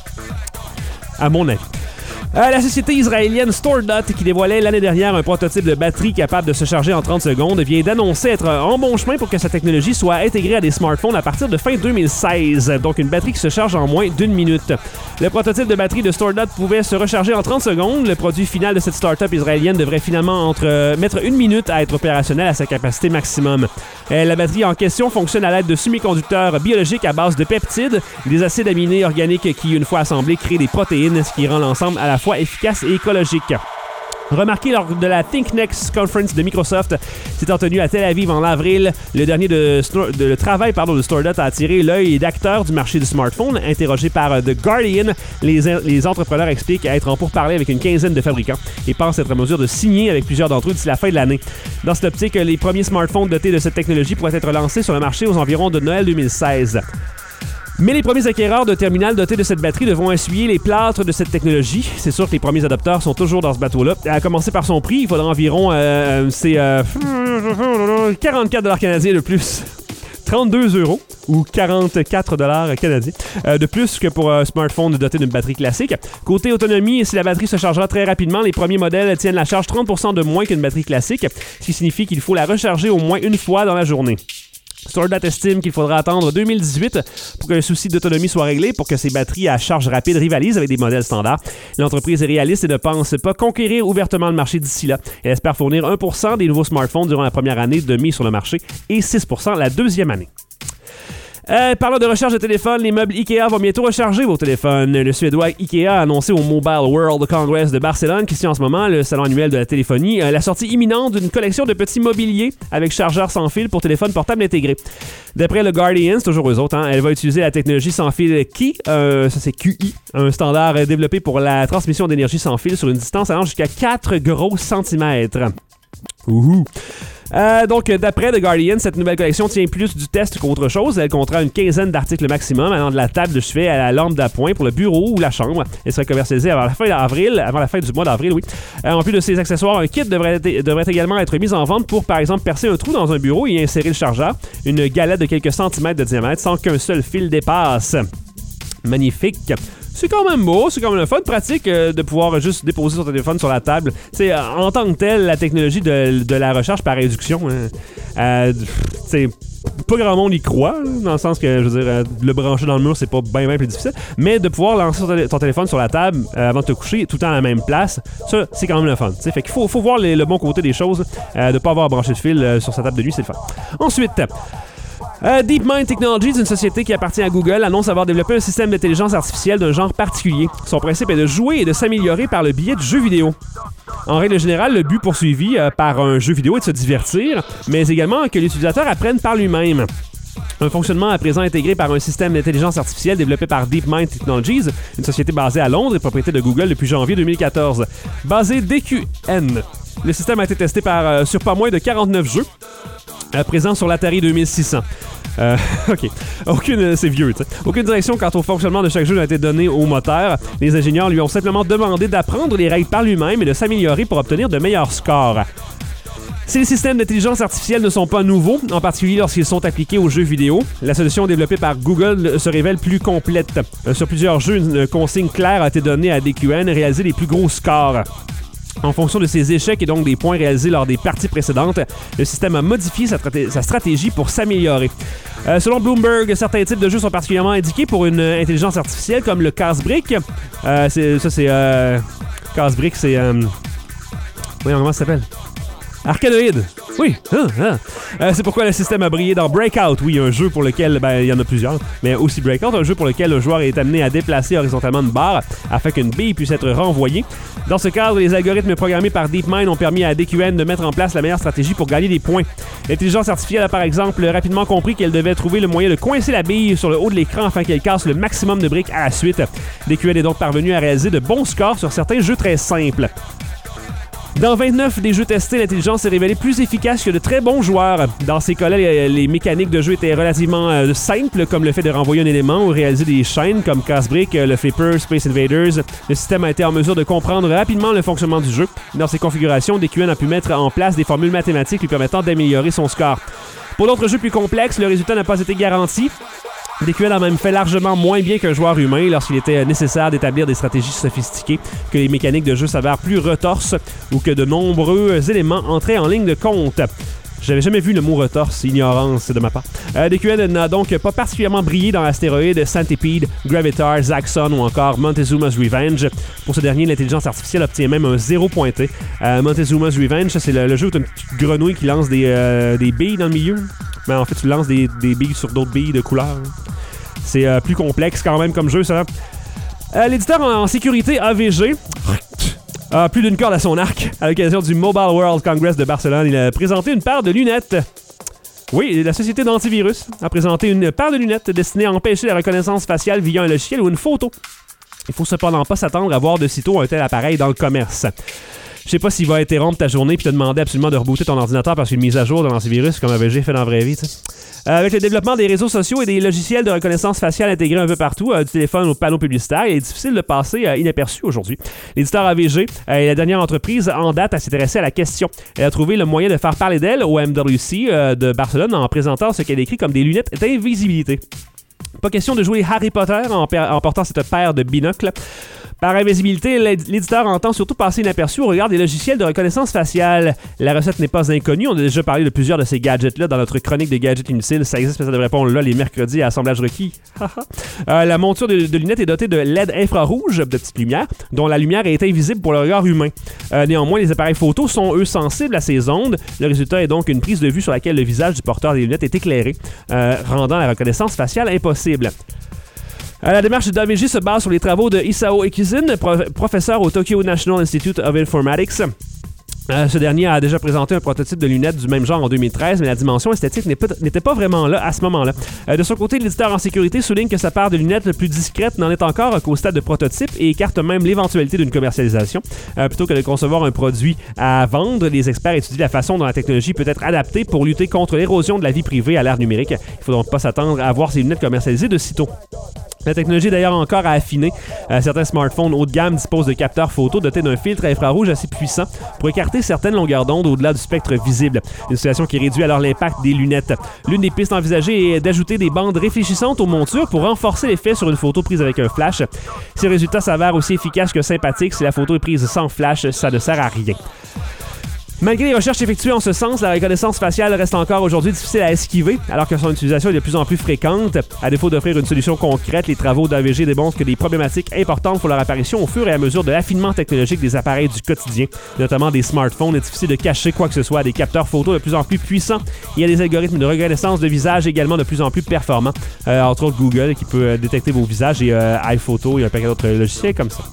À mon avis. La société israélienne StoreDot, qui dévoilait l'année dernière un prototype de batterie capable de se charger en 30 secondes, vient d'annoncer être en bon chemin pour que sa technologie soit intégrée à des smartphones à partir de fin 2016. Donc une batterie qui se charge en moins d'1 minute. Le prototype de batterie de StoreDot pouvait se recharger en 30 secondes. Le produit final de cette start-up israélienne devrait finalement mettre 1 minute à être opérationnel à sa capacité maximum. La batterie en question fonctionne à l'aide de semi-conducteurs biologiques à base de peptides, des acides aminés organiques qui, une fois assemblés, créent des protéines, ce qui rend l'ensemble à la fois efficace et écologique. Remarqué lors de la Think Next Conference de Microsoft, s'étant tenue à Tel Aviv en avril, le travail de StoreDot a attiré l'œil d'acteurs du marché du smartphone. Interrogés par The Guardian, les entrepreneurs expliquent être en pourparlers avec une quinzaine de fabricants et pensent être en mesure de signer avec plusieurs d'entre eux d'ici la fin de l'année. Dans cette optique, les premiers smartphones dotés de cette technologie pourraient être lancés sur le marché aux environs de Noël 2016. Mais les premiers acquéreurs de terminal dotés de cette batterie devront essuyer les plâtres de cette technologie. C'est sûr que les premiers adopteurs sont toujours dans ce bateau-là. À commencer par son prix, il faudra environ 44$ canadiens de plus. 32 € ou 44$ canadiens de plus que pour un smartphone doté d'une batterie classique. Côté autonomie, si la batterie se chargera très rapidement, les premiers modèles tiennent la charge 30% de moins qu'une batterie classique, ce qui signifie qu'il faut la recharger au moins une fois dans la journée. StoreDot estime qu'il faudra attendre 2018 pour qu'un souci d'autonomie soit réglé pour que ces batteries à charge rapide rivalisent avec des modèles standards. L'entreprise est réaliste et ne pense pas conquérir ouvertement le marché d'ici là. Elle espère fournir 1% des nouveaux smartphones durant la première année de mise sur le marché et 6% la deuxième année. Parlant de recharge de téléphone, les meubles IKEA vont bientôt recharger vos téléphones. Le Suédois IKEA a annoncé au Mobile World Congress de Barcelone, qui se tient en ce moment, le salon annuel de la téléphonie, la sortie imminente d'une collection de petits mobiliers avec chargeur sans fil pour téléphone portable intégré. D'après le Guardian, c'est toujours eux autres, elle va utiliser la technologie sans fil QI, ça c'est QI, un standard développé pour la transmission d'énergie sans fil sur une distance allant jusqu'à 4 gros centimètres. Ouhou! Donc, d'après The Guardian, cette nouvelle collection tient plus du test qu'autre chose. Elle comptera une quinzaine d'articles maximum, allant de la table de chevet à la lampe d'appoint pour le bureau ou la chambre. Elle sera commercialisée avant la fin du mois d'avril, oui. En plus de ces accessoires, un kit devrait également être mis en vente pour, par exemple, percer un trou dans un bureau et insérer le chargeur, une galette de quelques centimètres de diamètre sans qu'un seul fil dépasse. Magnifique! C'est quand même beau, c'est quand même le fun, pratique de pouvoir juste déposer son téléphone sur la table. C'est en tant que tel, la technologie de la recharge par induction, c'est pas grand monde y croit, dans le sens que, je veux dire, le brancher dans le mur, c'est pas bien plus difficile, mais de pouvoir lancer ton téléphone sur la table avant de te coucher, tout le temps à la même place, ça, c'est quand même le fun. Fait qu'il faut voir le bon côté des choses, de pas avoir à brancher de fil sur sa table de nuit, c'est le fun. Ensuite, DeepMind Technologies, une société qui appartient à Google, annonce avoir développé un système d'intelligence artificielle d'un genre particulier. Son principe est de jouer et de s'améliorer par le biais de jeux vidéo. En règle générale, le but poursuivi par un jeu vidéo est de se divertir, mais également que l'utilisateur apprenne par lui-même. Un fonctionnement à présent intégré par un système d'intelligence artificielle développé par DeepMind Technologies, une société basée à Londres et propriété de Google depuis janvier 2014. Basé DQN. Le système a été testé sur pas moins de 49 jeux. présent sur l'Atari 2600. OK. C'est vieux, tu sais. Aucune direction quant au fonctionnement de chaque jeu n'a été donnée au moteur. Les ingénieurs lui ont simplement demandé d'apprendre les règles par lui-même et de s'améliorer pour obtenir de meilleurs scores. Si les systèmes d'intelligence artificielle ne sont pas nouveaux, en particulier lorsqu'ils sont appliqués aux jeux vidéo, la solution développée par Google se révèle plus complète. Sur plusieurs jeux, une consigne claire a été donnée à DQN de réaliser les plus gros scores. En fonction de ses échecs et donc des points réalisés lors des parties précédentes, le système a modifié sa stratégie pour s'améliorer. Selon Bloomberg, certains types de jeux sont particulièrement indiqués pour une intelligence artificielle comme le casse-brique. Casse-brique, c'est... comment ça s'appelle? Arcanoïde. Oui. C'est pourquoi le système a brillé dans Breakout. Oui, un jeu pour lequel, il y en a plusieurs, mais aussi Breakout, un jeu pour lequel le joueur est amené à déplacer horizontalement une barre afin qu'une bille puisse être renvoyée. Dans ce cadre, les algorithmes programmés par DeepMind ont permis à DQN de mettre en place la meilleure stratégie pour gagner des points. L'intelligence artificielle a par exemple rapidement compris qu'elle devait trouver le moyen de coincer la bille sur le haut de l'écran afin qu'elle casse le maximum de briques à la suite. DQN est donc parvenu à réaliser de bons scores sur certains jeux très simples. Dans 29 des jeux testés, l'intelligence s'est révélée plus efficace que de très bons joueurs. Dans ces cas-là, les mécaniques de jeu étaient relativement simples, comme le fait de renvoyer un élément ou réaliser des chaînes comme Casse-Brique, le Flipper, Space Invaders. Le système a été en mesure de comprendre rapidement le fonctionnement du jeu. Dans ces configurations, DQN a pu mettre en place des formules mathématiques lui permettant d'améliorer son score. Pour d'autres jeux plus complexes, le résultat n'a pas été garanti. DQN a même fait largement moins bien qu'un joueur humain lorsqu'il était nécessaire d'établir des stratégies sophistiquées, que les mécaniques de jeu s'avèrent plus retorses ou que de nombreux éléments entraient en ligne de compte. J'avais jamais vu le mot retorse, ignorance de ma part. DQN n'a donc pas particulièrement brillé dans Astéroïde, Centipede, Gravitar, Zaxxon ou encore Montezuma's Revenge. Pour ce dernier, l'intelligence artificielle obtient même un 0 pointé. Montezuma's Revenge, c'est le jeu où tu as une petite grenouille qui lance des billes dans le milieu. Mais en fait, tu lances des billes sur d'autres billes de couleur. C'est plus complexe quand même comme jeu, ça. L'éditeur en sécurité AVG a plus d'une corde à son arc. À l'occasion du Mobile World Congress de Barcelone, il a présenté une paire de lunettes. Oui, la société d'antivirus a présenté une paire de lunettes destinée à empêcher la reconnaissance faciale via un logiciel ou une photo. Il faut cependant pas s'attendre à voir de sitôt un tel appareil dans le commerce. Je sais pas s'il va interrompre ta journée puis te demander absolument de rebooter ton ordinateur parce qu'une mise à jour de l'antivirus comme AVG fait dans la vraie vie, tu sais. Avec le développement des réseaux sociaux et des logiciels de reconnaissance faciale intégrés un peu partout, du téléphone au panneau publicitaire, il est difficile de passer inaperçu aujourd'hui. L'éditeur AVG est la dernière entreprise en date à s'intéresser à la question. Elle a trouvé le moyen de faire parler d'elle au MWC de Barcelone en présentant ce qu'elle décrit comme des lunettes d'invisibilité. Pas question de jouer Harry Potter en portant cette paire de binocles. Par invisibilité, l'éditeur entend surtout passer inaperçu au regard des logiciels de reconnaissance faciale. La recette n'est pas inconnue. On a déjà parlé de plusieurs de ces gadgets-là dans notre chronique de gadgets inutiles. Ça existe, mais ça devrait pas, on l'a les mercredis à assemblage requis. La monture de lunettes est dotée de LED infrarouge, de petites lumières, dont la lumière est invisible pour le regard humain. Néanmoins, les appareils photo sont, eux, sensibles à ces ondes. Le résultat est donc une prise de vue sur laquelle le visage du porteur des lunettes est éclairé, rendant la reconnaissance faciale impossible. La démarche d'AVG se base sur les travaux de Isao Ekizun, professeur au Tokyo National Institute of Informatics. Ce dernier a déjà présenté un prototype de lunettes du même genre en 2013, mais la dimension esthétique n'était pas vraiment là à ce moment-là. De son côté, l'éditeur en sécurité souligne que sa paire de lunettes le plus discrète n'en est encore qu'au stade de prototype et écarte même l'éventualité d'une commercialisation. Plutôt que de concevoir un produit à vendre, les experts étudient la façon dont la technologie peut être adaptée pour lutter contre l'érosion de la vie privée à l'ère numérique. Il ne faut donc pas s'attendre à voir ces lunettes commercialisées de sitôt. La technologie est d'ailleurs encore à affiner. Certains smartphones haut de gamme disposent de capteurs photo dotés d'un filtre infrarouge assez puissant pour écarter certaines longueurs d'onde au-delà du spectre visible. Une situation qui réduit alors l'impact des lunettes. L'une des pistes envisagées est d'ajouter des bandes réfléchissantes aux montures pour renforcer l'effet sur une photo prise avec un flash. Si le résultat s'avère aussi efficace que sympathique, si la photo est prise sans flash, ça ne sert à rien. Malgré les recherches effectuées en ce sens, la reconnaissance faciale reste encore aujourd'hui difficile à esquiver, alors que son utilisation est de plus en plus fréquente. À défaut d'offrir une solution concrète, les travaux d'AVG démontrent que des problématiques importantes font leur apparition au fur et à mesure de l'affinement technologique des appareils du quotidien, notamment des smartphones. Il est difficile de cacher quoi que ce soit à des capteurs photo de plus en plus puissants. Il y a des algorithmes de reconnaissance de visage également de plus en plus performants, entre autres Google qui peut détecter vos visages et iPhoto et un paquet d'autres logiciels comme ça.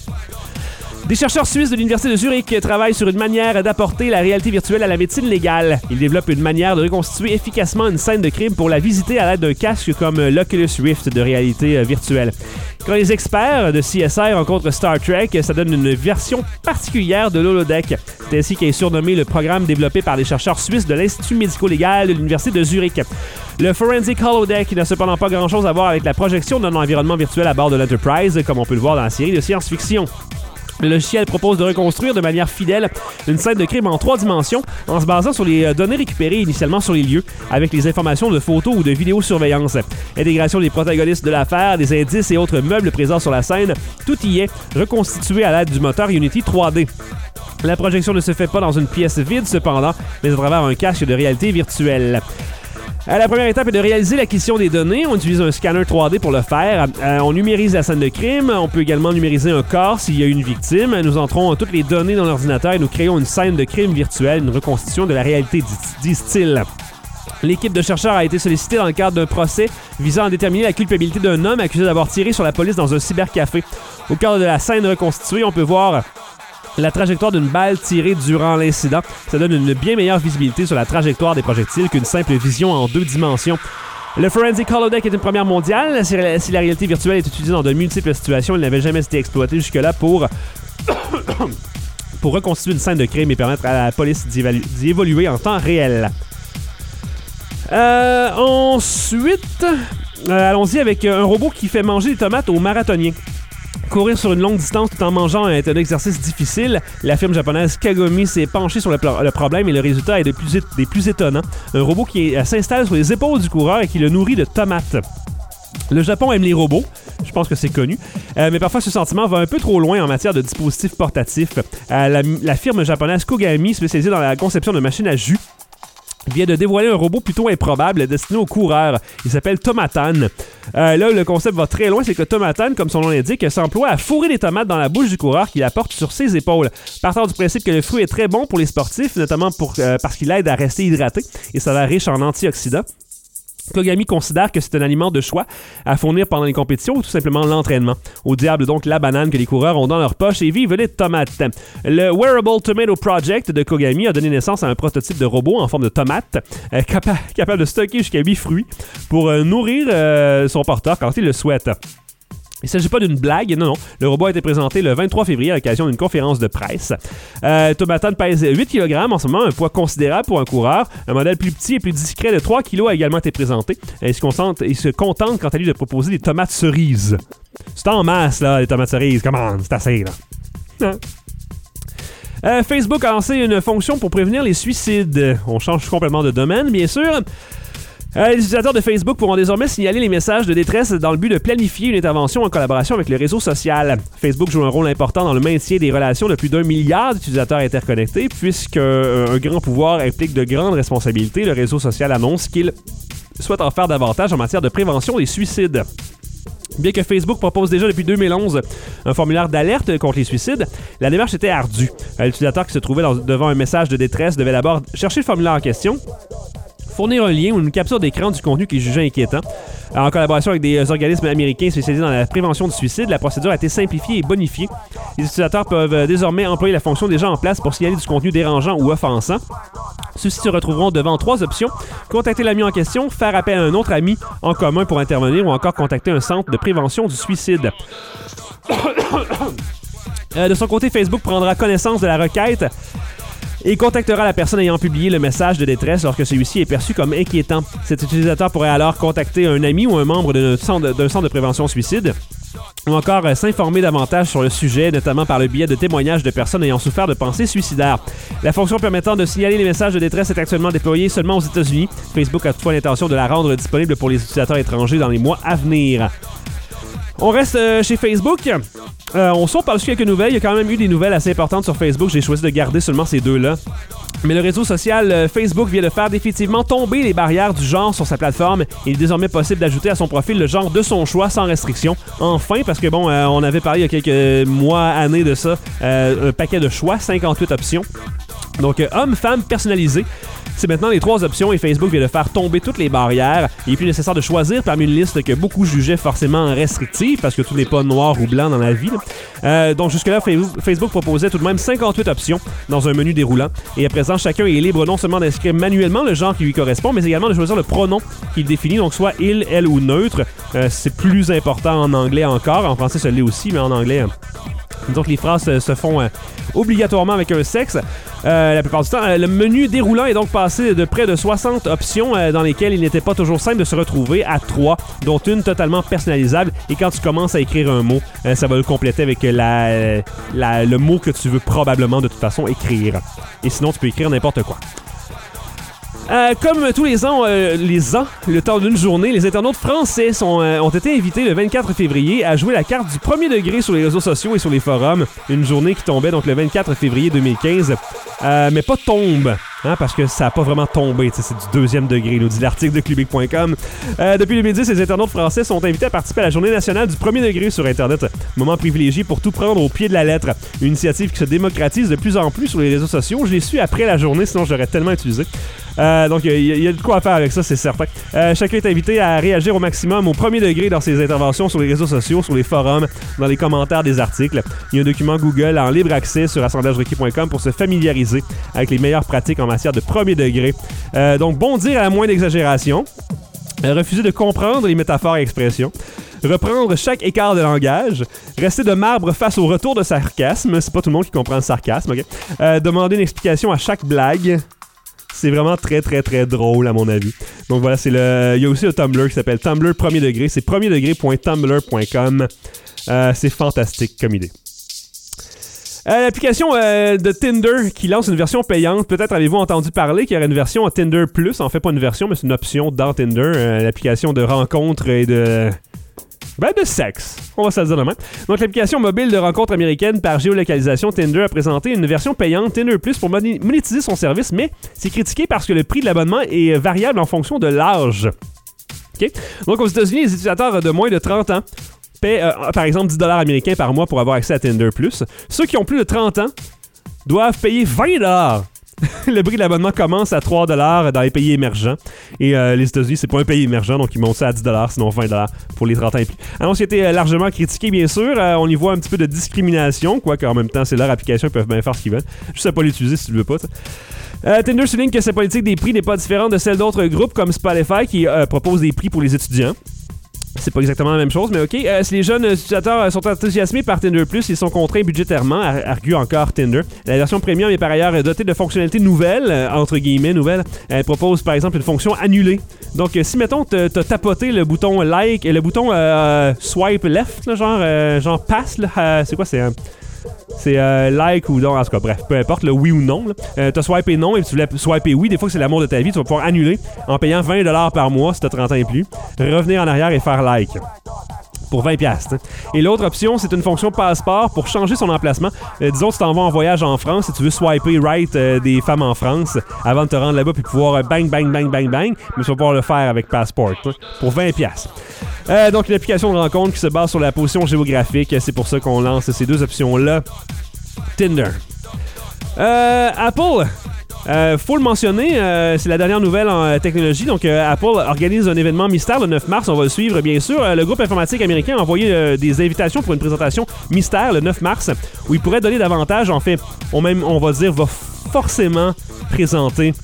Des chercheurs suisses de l'Université de Zurich travaillent sur une manière d'apporter la réalité virtuelle à la médecine légale. Ils développent une manière de reconstituer efficacement une scène de crime pour la visiter à l'aide d'un casque comme l'Oculus Rift de réalité virtuelle. Quand les experts de CSI rencontrent Star Trek, ça donne une version particulière de l'holodeck. C'est ainsi qu'est surnommé le programme développé par les chercheurs suisses de l'Institut médico-légal de l'Université de Zurich. Le Forensic Holodeck n'a cependant pas grand-chose à voir avec la projection d'un environnement virtuel à bord de l'Enterprise, comme on peut le voir dans la série de science-fiction. Le logiciel propose de reconstruire de manière fidèle une scène de crime en 3 dimensions en se basant sur les données récupérées initialement sur les lieux, avec les informations de photos ou de vidéosurveillance. Intégration des protagonistes de l'affaire, des indices et autres meubles présents sur la scène, tout y est reconstitué à l'aide du moteur Unity 3D. La projection ne se fait pas dans une pièce vide cependant, mais à travers un casque de réalité virtuelle. La première étape est de réaliser l'acquisition des données. On utilise un scanner 3D pour le faire. On numérise la scène de crime. On peut également numériser un corps s'il y a une victime. Nous entrons toutes les données dans l'ordinateur et nous créons une scène de crime virtuelle, une reconstitution de la réalité, disent-ils. L'équipe de chercheurs a été sollicitée dans le cadre d'un procès visant à déterminer la culpabilité d'un homme accusé d'avoir tiré sur la police dans un cybercafé. Au cadre de la scène reconstituée, on peut voir la trajectoire d'une balle tirée durant l'incident. Ça donne une bien meilleure visibilité sur la trajectoire des projectiles qu'une simple vision en 2 dimensions. Le Forensic Holodeck est une première mondiale. Si la réalité virtuelle est utilisée dans de multiples situations, elle n'avait jamais été exploitée jusque-là pour reconstituer une scène de crime et permettre à la police d'y évoluer en temps réel. Ensuite, allons-y avec un robot qui fait manger des tomates aux marathoniens. Courir sur une longue distance tout en mangeant est un exercice difficile. La firme japonaise Kagome s'est penchée sur le problème et le résultat est des plus étonnants. Un robot qui s'installe sur les épaules du coureur et qui le nourrit de tomates. Le Japon aime les robots, je pense que c'est connu, mais parfois ce sentiment va un peu trop loin en matière de dispositifs portatifs. La firme japonaise Kogami, spécialisée dans la conception de machines à jus, vient de dévoiler un robot plutôt improbable destiné aux coureurs. Il s'appelle Tomatan. Là, le concept va très loin, c'est que Tomatan, comme son nom l'indique, s'emploie à fourrer des tomates dans la bouche du coureur qui la porte sur ses épaules. Partant du principe que le fruit est très bon pour les sportifs, notamment parce qu'il aide à rester hydraté et s'avère riche en antioxydants. Kogami considère que c'est un aliment de choix à fournir pendant les compétitions ou tout simplement l'entraînement. Au diable donc la banane que les coureurs ont dans leur poche et vivent les tomates. Le Wearable Tomato Project de Kogami a donné naissance à un prototype de robot en forme de tomate capable de stocker jusqu'à 8 fruits pour nourrir son porteur quand il le souhaite. Il ne s'agit pas d'une blague, non. Le robot a été présenté le 23 février à l'occasion d'une conférence de presse. Tomatan pèse 8 kg en ce moment, un poids considérable pour un coureur. Un modèle plus petit et plus discret de 3 kg a également été présenté. Il se contente quant à lui de proposer des tomates cerises. C'est en masse, là, les tomates cerises. Comment? C'est assez, là. Facebook a lancé une fonction pour prévenir les suicides. On change complètement de domaine, bien sûr. Les utilisateurs de Facebook pourront désormais signaler les messages de détresse dans le but de planifier une intervention en collaboration avec le réseau social. Facebook joue un rôle important dans le maintien des relations de plus d'1 milliard d'utilisateurs interconnectés, puisque un grand pouvoir implique de grandes responsabilités. Le réseau social annonce qu'il souhaite en faire davantage en matière de prévention des suicides. Bien que Facebook propose déjà depuis 2011 un formulaire d'alerte contre les suicides, la démarche était ardue. L'utilisateur qui se trouvait devant un message de détresse devait d'abord chercher le formulaire en question, fournir un lien ou une capture d'écran du contenu qu'il jugeait inquiétant. En collaboration avec des organismes américains spécialisés dans la prévention du suicide, la procédure a été simplifiée et bonifiée. Les utilisateurs peuvent désormais employer la fonction déjà en place pour signaler du contenu dérangeant ou offensant. Ceux-ci se retrouveront devant 3 options: contacter l'ami en question, faire appel à un autre ami en commun pour intervenir ou encore contacter un centre de prévention du suicide. De son côté, Facebook prendra connaissance de la requête et contactera la personne ayant publié le message de détresse lorsque celui-ci est perçu comme inquiétant. Cet utilisateur pourrait alors contacter un ami ou un membre d'un centre de prévention suicide, ou encore s'informer davantage sur le sujet, notamment par le biais de témoignages de personnes ayant souffert de pensées suicidaires. La fonction permettant de signaler les messages de détresse est actuellement déployée seulement aux États-Unis. Facebook a toutefois l'intention de la rendre disponible pour les utilisateurs étrangers dans les mois à venir. On reste chez Facebook. On sort par-dessus quelques nouvelles. Il y a quand même eu des nouvelles assez importantes sur Facebook. J'ai choisi de garder seulement ces deux-là. Mais le réseau social Facebook vient de faire définitivement tomber les barrières du genre sur sa plateforme. Il est désormais possible d'ajouter à son profil le genre de son choix sans restriction. Enfin, parce que bon, on avait parlé il y a quelques mois, années de ça, un paquet de choix, 58 options. Donc, homme, femme, personnalisé. C'est maintenant les 3 options et Facebook vient de faire tomber toutes les barrières. Il n'est plus nécessaire de choisir parmi une liste que beaucoup jugeaient forcément restrictive parce que tout n'est pas noir ou blanc dans la vie. Donc jusque-là, Facebook proposait tout de même 58 options dans un menu déroulant. Et à présent, chacun est libre non seulement d'inscrire manuellement le genre qui lui correspond, mais également de choisir le pronom qu'il définit, donc soit il, elle ou neutre. C'est plus important en anglais encore. En français, ça l'est aussi, mais en anglais... Donc les phrases se font obligatoirement avec un sexe. La plupart du temps, le menu déroulant est donc passé de près de 60 options dans lesquelles il n'était pas toujours simple de se retrouver à 3, dont une totalement personnalisable. Et quand tu commences à écrire un mot, ça va le compléter avec le mot que tu veux probablement de toute façon écrire. Et sinon, tu peux écrire n'importe quoi. Comme tous les ans, le temps d'une journée, les internautes français ont été invités le 24 février à jouer la carte du premier degré sur les réseaux sociaux et sur les forums. Une journée qui tombait donc le 24 février 2015, mais pas tombe. Parce que ça n'a pas vraiment tombé, c'est du deuxième degré, nous dit l'article de Clubic.com. Depuis 2010, les internautes français sont invités à participer à la journée nationale du premier degré sur Internet. Moment privilégié pour tout prendre au pied de la lettre. Une initiative qui se démocratise de plus en plus sur les réseaux sociaux. Je l'ai su après la journée, sinon j'aurais tellement utilisé. Donc, il y a de quoi à faire avec ça, c'est certain. Chacun est invité à réagir au maximum au premier degré dans ses interventions sur les réseaux sociaux, sur les forums, dans les commentaires des articles. Il y a un document Google en libre accès sur assemblagerequis.com pour se familiariser avec les meilleures pratiques en matière de premier degré. Donc, bondir à la moindre exagération. Refuser de comprendre les métaphores et expressions. Reprendre chaque écart de langage. Rester de marbre face au retour de sarcasme. C'est pas tout le monde qui comprend le sarcasme, ok? Demander une explication à chaque blague. C'est vraiment très, très, très drôle, à mon avis. Donc voilà, il y a aussi le Tumblr qui s'appelle Tumblr Premier Degré. C'est premierdegré.tumblr.com. C'est fantastique comme idée. L'application de Tinder qui lance une version payante. Peut-être avez-vous entendu parler qu'il y aurait une version Tinder Plus. En fait, pas une version, mais c'est une option dans Tinder. L'application de rencontre et de sexe. On va se le dire demain. Donc, l'application mobile de rencontre américaine par géolocalisation Tinder a présenté une version payante Tinder Plus pour monétiser son service, mais c'est critiqué parce que le prix de l'abonnement est variable en fonction de l'âge. Okay? Donc, aux États-Unis, les utilisateurs de moins de 30 ans paient, par exemple, 10$ américains par mois pour avoir accès à Tinder Plus. Ceux qui ont plus de 30 ans doivent payer 20$. Le prix de l'abonnement commence à 3$ dans les pays émergents. Et les États-Unis, c'est pas un pays émergent, donc ils montent ça à 10$, sinon 20$ pour les 30 ans et plus. Annonce qui a été largement critiquée, bien sûr. On y voit un petit peu de discrimination, quoique en même temps, c'est leur application, ils peuvent bien faire ce qu'ils veulent. Juste à pas l'utiliser si tu le veux pas. Tinder souligne que sa politique des prix n'est pas différente de celle d'autres groupes comme Spotify qui propose des prix pour les étudiants. C'est pas exactement la même chose, mais OK. Si les jeunes utilisateurs sont enthousiasmés par Tinder+, ils sont contraints budgétairement, argue encore Tinder. La version premium est par ailleurs dotée de fonctionnalités nouvelles, entre guillemets nouvelles. Elle propose par exemple une fonction annulée. Donc, si mettons t'as tapoté le bouton like et le bouton swipe left, là, genre pass, là, c'est quoi, c'est like ou non, en tout cas, bref, peu importe, le oui ou non. T'as swipé non et tu voulais swiper oui. Des fois que c'est l'amour de ta vie, tu vas pouvoir annuler en payant 20$ par mois si t'as 30 ans et plus. Revenir en arrière et faire like. Pour 20$. Et l'autre option, c'est une fonction passeport pour changer son emplacement. Disons que tu t'en vas en voyage en France et tu veux swiper right des femmes en France avant de te rendre là-bas puis pouvoir bang, bang, bang, bang, bang. Mais tu vas pouvoir le faire avec passport pour 20$. Donc, une application de rencontre qui se base sur la position géographique. C'est pour ça qu'on lance ces deux options-là. Tinder. Apple. Faut le mentionner, c'est la dernière nouvelle en technologie. Donc, Apple organise un événement mystère le 9 mars. On va le suivre, bien sûr. Le groupe informatique américain a envoyé des invitations pour une présentation mystère le 9 mars où il pourrait donner davantage. En fait, on va dire, va forcément présenter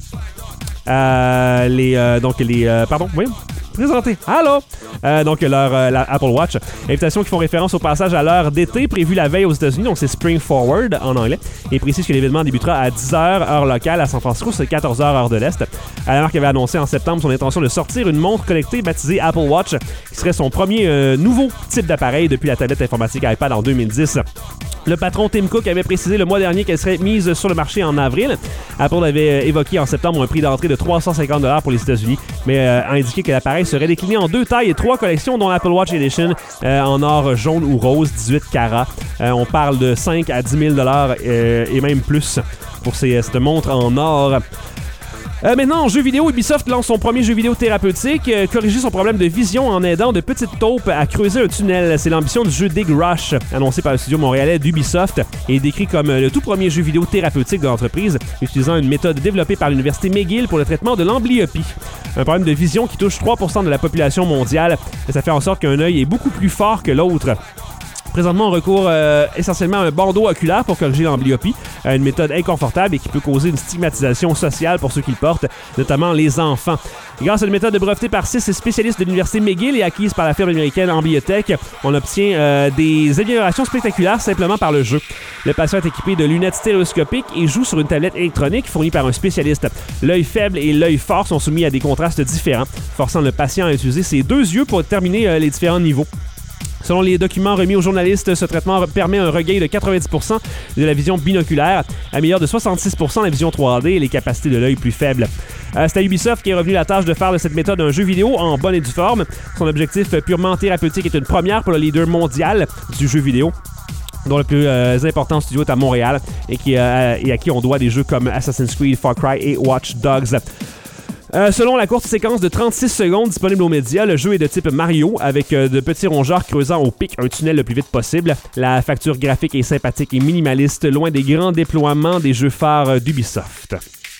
présenter. Allô? Donc, leur Apple Watch. Invitations qui font référence au passage à l'heure d'été prévue la veille aux États-Unis. Donc, c'est Spring Forward en anglais. Et précise que l'événement débutera à 10h, heure locale. À San Francisco, c'est 14h, heure de l'Est. La marque avait annoncé en septembre son intention de sortir une montre connectée baptisée Apple Watch, qui serait son premier nouveau type d'appareil depuis la tablette informatique iPad en 2010. Le patron Tim Cook avait précisé le mois dernier qu'elle serait mise sur le marché en avril. Apple avait évoqué en septembre un prix d'entrée de $350 pour les États-Unis, mais a indiqué que l'appareil serait décliné en 2 tailles et 3 collections, dont l'Apple Watch Edition en or jaune ou rose, 18 carats. On parle de 5 à 10 000 $ et même plus pour cette montre en or. Maintenant, en jeu vidéo, Ubisoft lance son premier jeu vidéo thérapeutique, corriger son problème de vision en aidant de petites taupes à creuser un tunnel. C'est l'ambition du jeu Dig Rush, annoncé par le studio montréalais d'Ubisoft, et décrit comme le tout premier jeu vidéo thérapeutique de l'entreprise, utilisant une méthode développée par l'université McGill pour le traitement de l'amblyopie. Un problème de vision qui touche 3% de la population mondiale, et ça fait en sorte qu'un œil est beaucoup plus fort que l'autre. Présentement, on recourt essentiellement à un bandeau oculaire pour corriger l'amblyopie, une méthode inconfortable et qui peut causer une stigmatisation sociale pour ceux qui le portent, notamment les enfants. Grâce à une méthode brevetée par 6 spécialistes de l'université McGill et acquise par la firme américaine Ambiotech, on obtient des améliorations spectaculaires simplement par le jeu. Le patient est équipé de lunettes stéréoscopiques et joue sur une tablette électronique fournie par un spécialiste. L'œil faible et l'œil fort sont soumis à des contrastes différents, forçant le patient à utiliser ses 2 yeux pour terminer les différents niveaux. Selon les documents remis aux journalistes, ce traitement permet un regain de 90% de la vision binoculaire, améliore de 66% la vision 3D et les capacités de l'œil plus faibles. C'est à Ubisoft qui est revenu la tâche de faire de cette méthode un jeu vidéo en bonne et due forme. Son objectif purement thérapeutique est une première pour le leader mondial du jeu vidéo, dont le plus important studio est à Montréal et à qui on doit des jeux comme Assassin's Creed, Far Cry et Watch Dogs. Selon la courte séquence de 36 secondes disponible aux médias, le jeu est de type Mario, avec de petits rongeurs creusant au pic un tunnel le plus vite possible. La facture graphique est sympathique et minimaliste, loin des grands déploiements des jeux phares d'Ubisoft.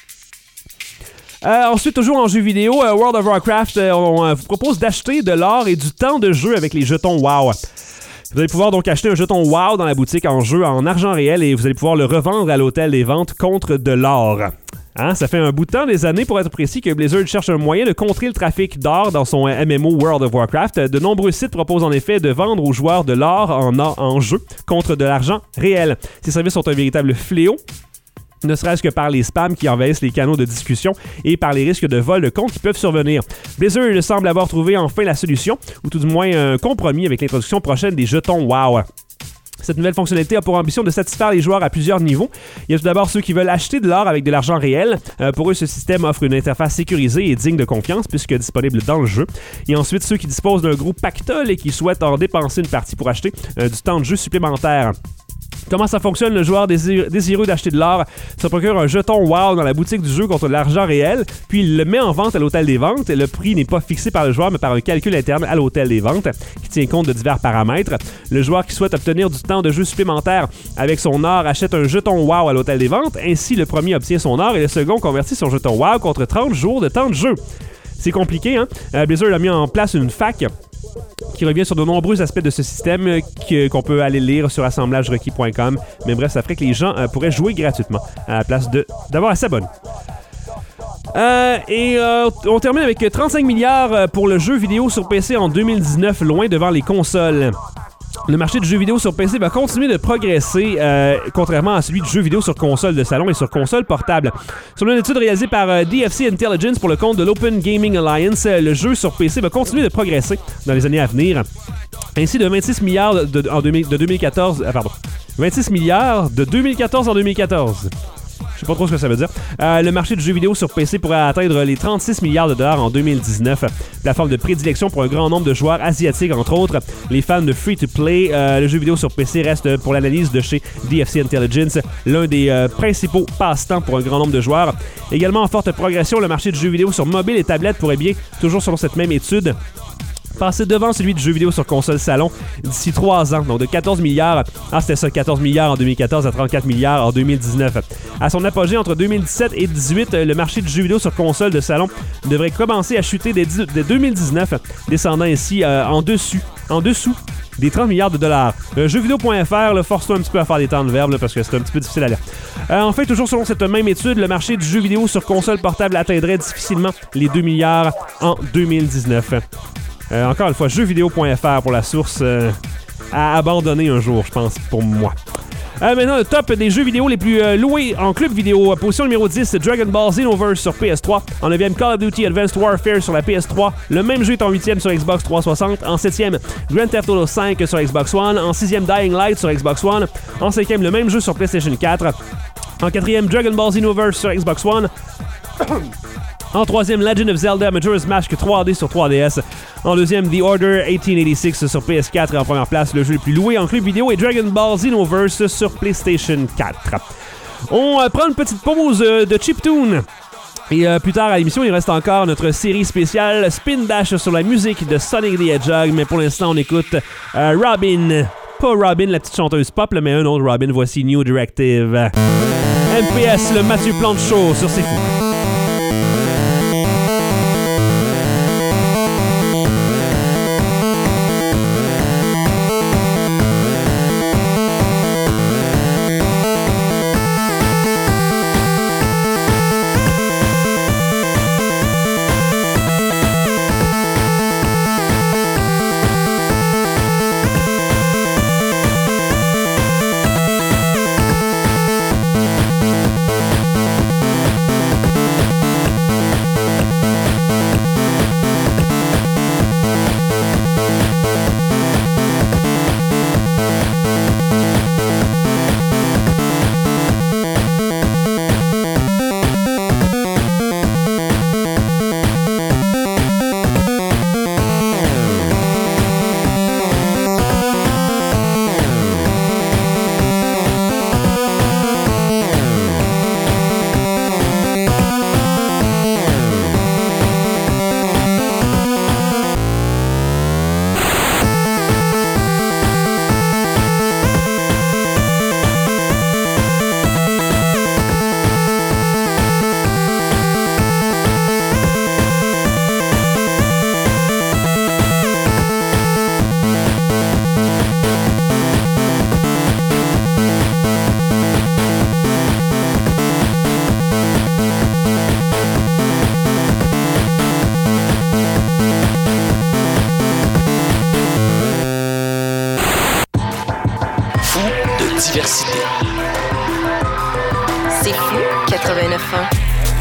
Ensuite, toujours en jeu vidéo, World of Warcraft, on vous propose d'acheter de l'or et du temps de jeu avec les jetons WoW. Vous allez pouvoir donc acheter un jeton WoW dans la boutique en jeu en argent réel et vous allez pouvoir le revendre à l'hôtel des ventes contre de l'or. Ça fait un bout de temps, des années pour être précis, que Blizzard cherche un moyen de contrer le trafic d'or dans son MMO World of Warcraft. De nombreux sites proposent en effet de vendre aux joueurs de l'or en jeu contre de l'argent réel. Ces services sont un véritable fléau, ne serait-ce que par les spams qui envahissent les canaux de discussion et par les risques de vol de comptes qui peuvent survenir. Blizzard semble avoir trouvé enfin la solution, ou tout du moins un compromis avec l'introduction prochaine des jetons WoW. Cette nouvelle fonctionnalité a pour ambition de satisfaire les joueurs à plusieurs niveaux. Il y a tout d'abord ceux qui veulent acheter de l'or avec de l'argent réel. Pour eux, ce système offre une interface sécurisée et digne de confiance puisque disponible dans le jeu. Et ensuite, ceux qui disposent d'un gros pactole et qui souhaitent en dépenser une partie pour acheter du temps de jeu supplémentaire. Comment ça fonctionne? Le joueur désireux d'acheter de l'or se procure un jeton WoW dans la boutique du jeu contre de l'argent réel, puis il le met en vente à l'hôtel des ventes. Le prix n'est pas fixé par le joueur, mais par un calcul interne à l'hôtel des ventes qui tient compte de divers paramètres. Le joueur qui souhaite obtenir du temps de jeu supplémentaire avec son or achète un jeton WoW à l'hôtel des ventes. Ainsi, le premier obtient son or et le second convertit son jeton WoW contre 30 jours de temps de jeu. C'est compliqué, hein? Blizzard a mis en place une fac qui revient sur de nombreux aspects de ce système qu'on peut aller lire sur assemblagerequis.com. Mais bref, ça ferait que les gens pourraient jouer gratuitement à la place d'avoir à s'abonner. On termine avec 35 milliards pour le jeu vidéo sur PC en 2019, loin devant les consoles. Le marché du jeu vidéo sur PC va continuer de progresser, contrairement à celui du jeu vidéo sur console de salon et sur console portable. Selon une étude réalisée par DFC Intelligence pour le compte de l'Open Gaming Alliance, le jeu sur PC va continuer de progresser dans les années à venir. Ainsi, de 26 milliards de 2014... 26 milliards de 2014 en 2014. Je sais pas trop ce que ça veut dire. Le marché du jeu vidéo sur PC pourrait atteindre les 36 milliards de dollars en 2019. Plateforme de prédilection pour un grand nombre de joueurs asiatiques, entre autres. Les fans de free-to-play, le jeu vidéo sur PC reste, pour l'analyse de chez DFC Intelligence, l'un des principaux passe-temps pour un grand nombre de joueurs. Également en forte progression, le marché du jeu vidéo sur mobile et tablette pourrait bien, toujours selon cette même étude, passer devant celui du jeu vidéo sur console salon d'ici 3 ans. Donc de 14 milliards, c'était ça, 14 milliards en 2014 à 34 milliards en 2019. À son apogée entre 2017 et 2018, le marché du jeu vidéo sur console de salon devrait commencer à chuter dès 2019, descendant ainsi en dessous des 30 milliards de dollars. Jeuxvideo.fr, force-toi un petit peu à faire des temps de verbe parce que c'est un petit peu difficile à lire. Enfin, toujours selon cette même étude, le marché du jeu vidéo sur console portable atteindrait difficilement les 2 milliards en 2019. Encore une fois, jeuxvideo.fr pour la source à abandonner un jour, je pense, pour moi. Maintenant, le top des jeux vidéo les plus loués en club vidéo. Position numéro 10, Dragon Ball Xenoverse sur PS3. En 9e, Call of Duty Advanced Warfare sur la PS3. Le même jeu est en 8e sur Xbox 360. En 7e, Grand Theft Auto 5 sur Xbox One. En 6e, Dying Light sur Xbox One. En 5e, le même jeu sur PlayStation 4. En 4e, Dragon Ball Xenoverse sur Xbox One. En 3e, Legend of Zelda Majora's Mask 3D sur 3DS. En 2e, The Order 1886 sur PS4. Et en première place, le jeu le plus loué en club vidéo est Dragon Ball Xenoverse sur PlayStation 4. On prend une petite pause de chiptune. Et plus tard à l'émission, il reste encore notre série spéciale Spin Dash sur la musique de Sonic the Hedgehog. Mais pour l'instant, on écoute Robin. Pas Robin, la petite chanteuse pop, mais un autre Robin. Voici New Directive. MPS, le Mathieu Plante Show sur C'est Fou. diversité. C'est fou, 89 ans.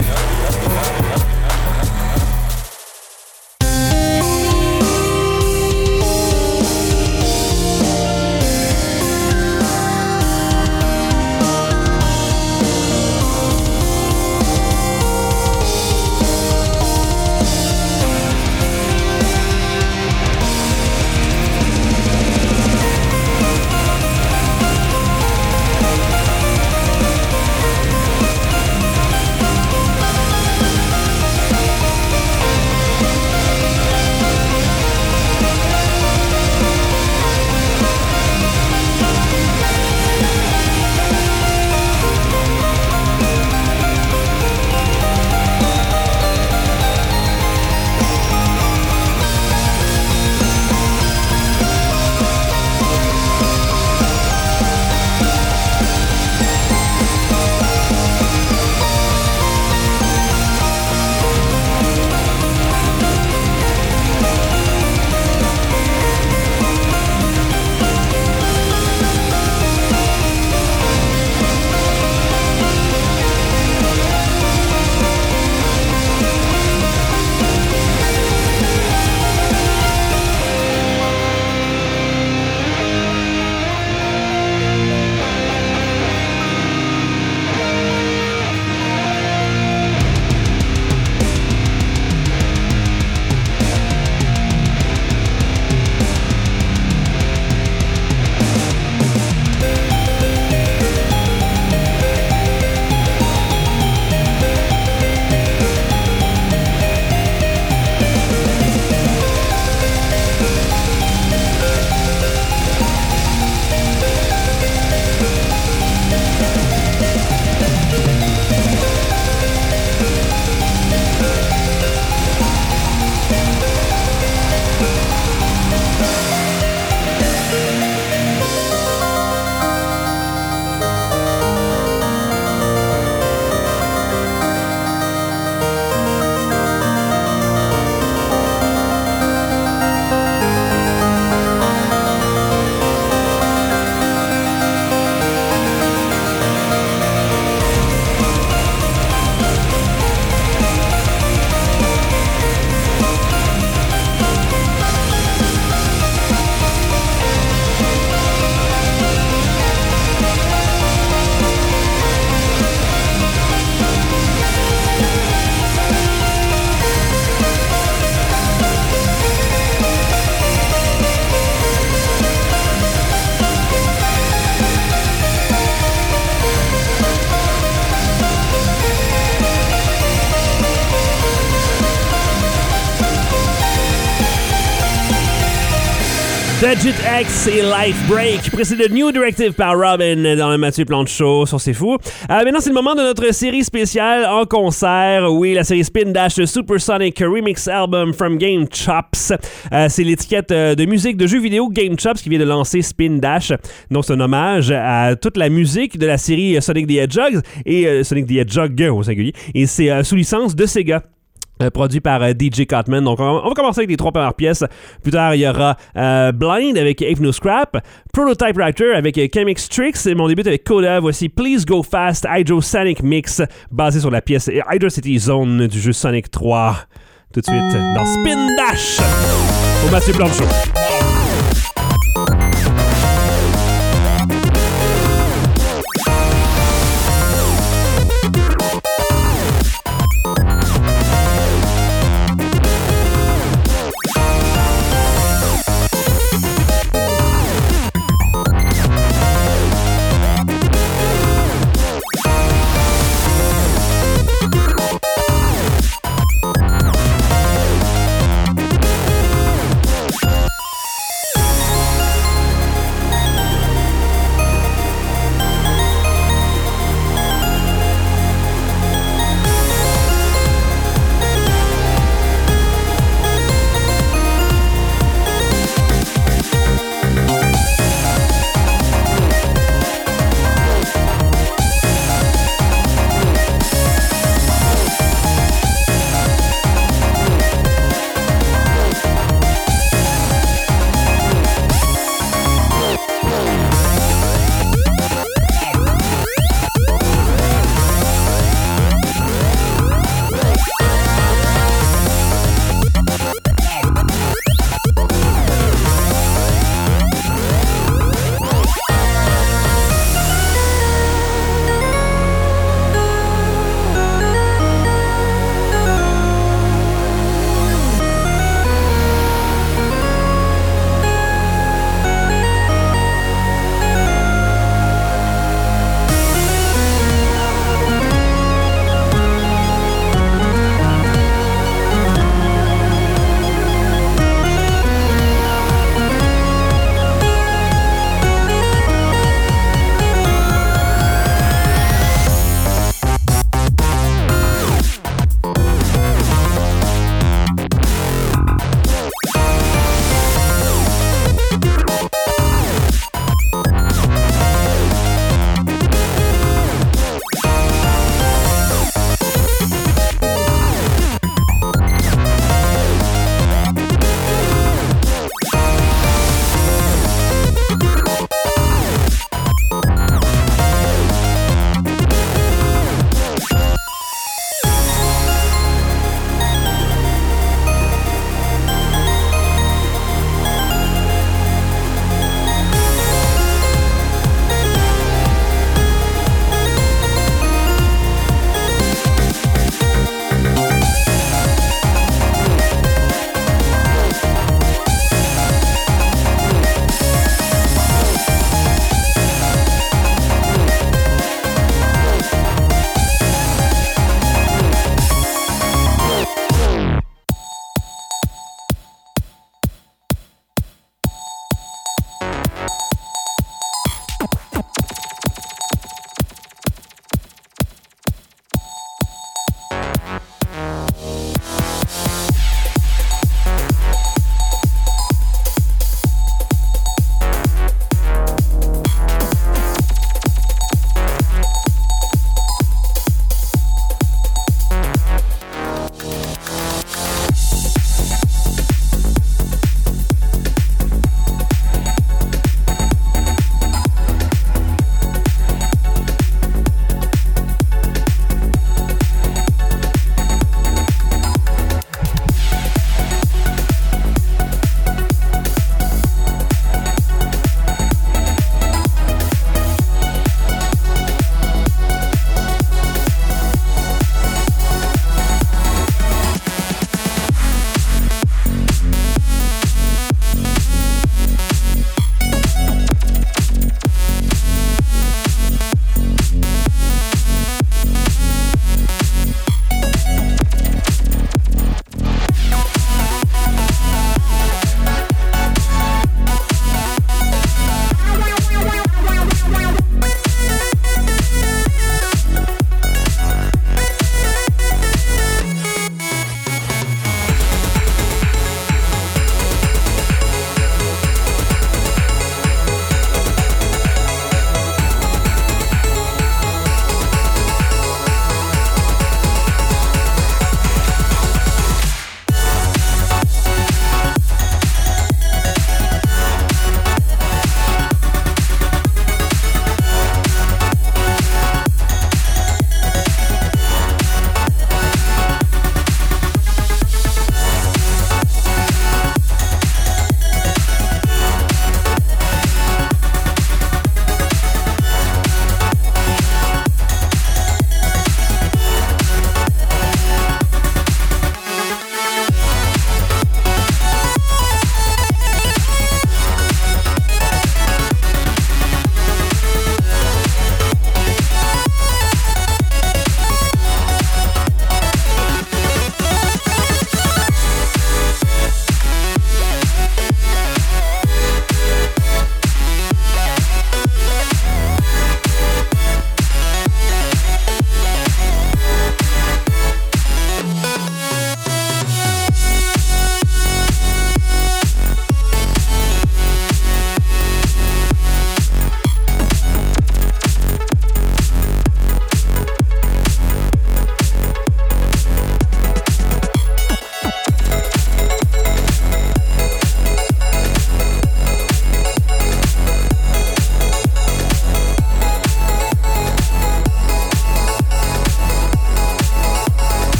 Digit X et Life Break, précédé de New Directive par Robin dans le Mathieu Plante Show sur C'est Fou. Maintenant, c'est le moment de notre série spéciale en concert. Oui, la série Spin Dash Supersonic Remix Album from Game Chops. C'est l'étiquette de musique de jeux vidéo Game Chops qui vient de lancer Spin Dash. Donc, c'est un hommage à toute la musique de la série Sonic the Hedgehog et Sonic the Hedgehog au singulier. Et c'est sous licence de Sega. Produit par DJ Cotman. Donc, on va commencer avec les 3 premières pièces. Plus tard, il y aura Blind avec Ave No Scrap, Prototype Writer avec Chemix Tricks, et mon début avec Coda. Voici Please Go Fast Hydro Sonic Mix, basé sur la pièce Hydro City Zone du jeu Sonic 3. Tout de suite, dans Spin Dash, au Mathieu Plante Show.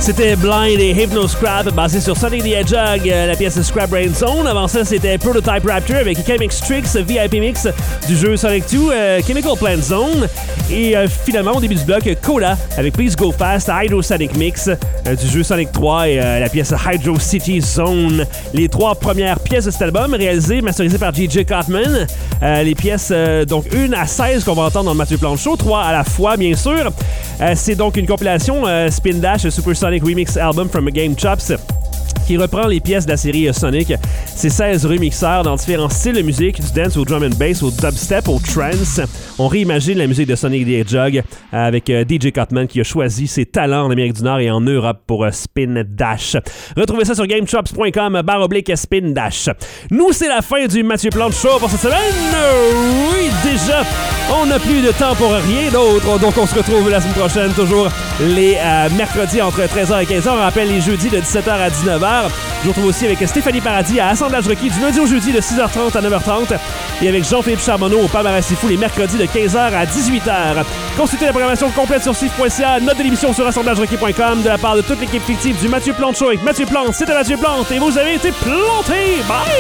C'était Blind et Hypno Scrap, basé sur Sonic the Hedgehog, la pièce Scrap Brain Zone. Avant ça, c'était Prototype Raptor avec Chemix Tricks, VIP Mix du jeu Sonic 2, Chemical Plant Zone. Et finalement, au début du bloc, Coda avec Please Go Fast, Hydro Sonic Mix du jeu Sonic 3 et la pièce Hydro City Zone. Les 3 premières pièces de cet album, réalisées, masterisées par DJ Cotman. Les pièces, donc 1 à 16 qu'on va entendre dans le Mathieu Plante Show, 3 à la fois, bien sûr. C'est donc une compilation Spin Dash Super Sonic Remix Album from Game Chops qui reprend les pièces de la série Sonic. C'est 16 remixeurs dans différents styles de musique, du dance au drum and bass, au dubstep, au trance. On réimagine la musique de Sonic the Hedgehog avec DJ Cotman qui a choisi ses talents en Amérique du Nord et en Europe pour Spin Dash. Retrouvez ça sur GameChops.com/Spin Dash. Nous, c'est la fin du Mathieu Plante Show pour cette semaine. Oui, déjà, on n'a plus de temps pour rien d'autre. Donc, on se retrouve la semaine prochaine, toujours les mercredis entre 13h et 15h. On rappelle les jeudis de 17h à 19h. Je vous retrouve aussi avec Stéphanie Paradis à Assemblage Requis du lundi au jeudi de 6h30 à 9h30 et avec Jean-Philippe Charbonneau au Palmarès C'est Fou les mercredis de 15h à 18h. Consultez la programmation complète sur sif.ca, note de l'émission sur assemblagerequis.com de la part de toute l'équipe fictive du Mathieu Plante Show avec Mathieu Plante. C'était Mathieu Plante et vous avez été planté. Bye!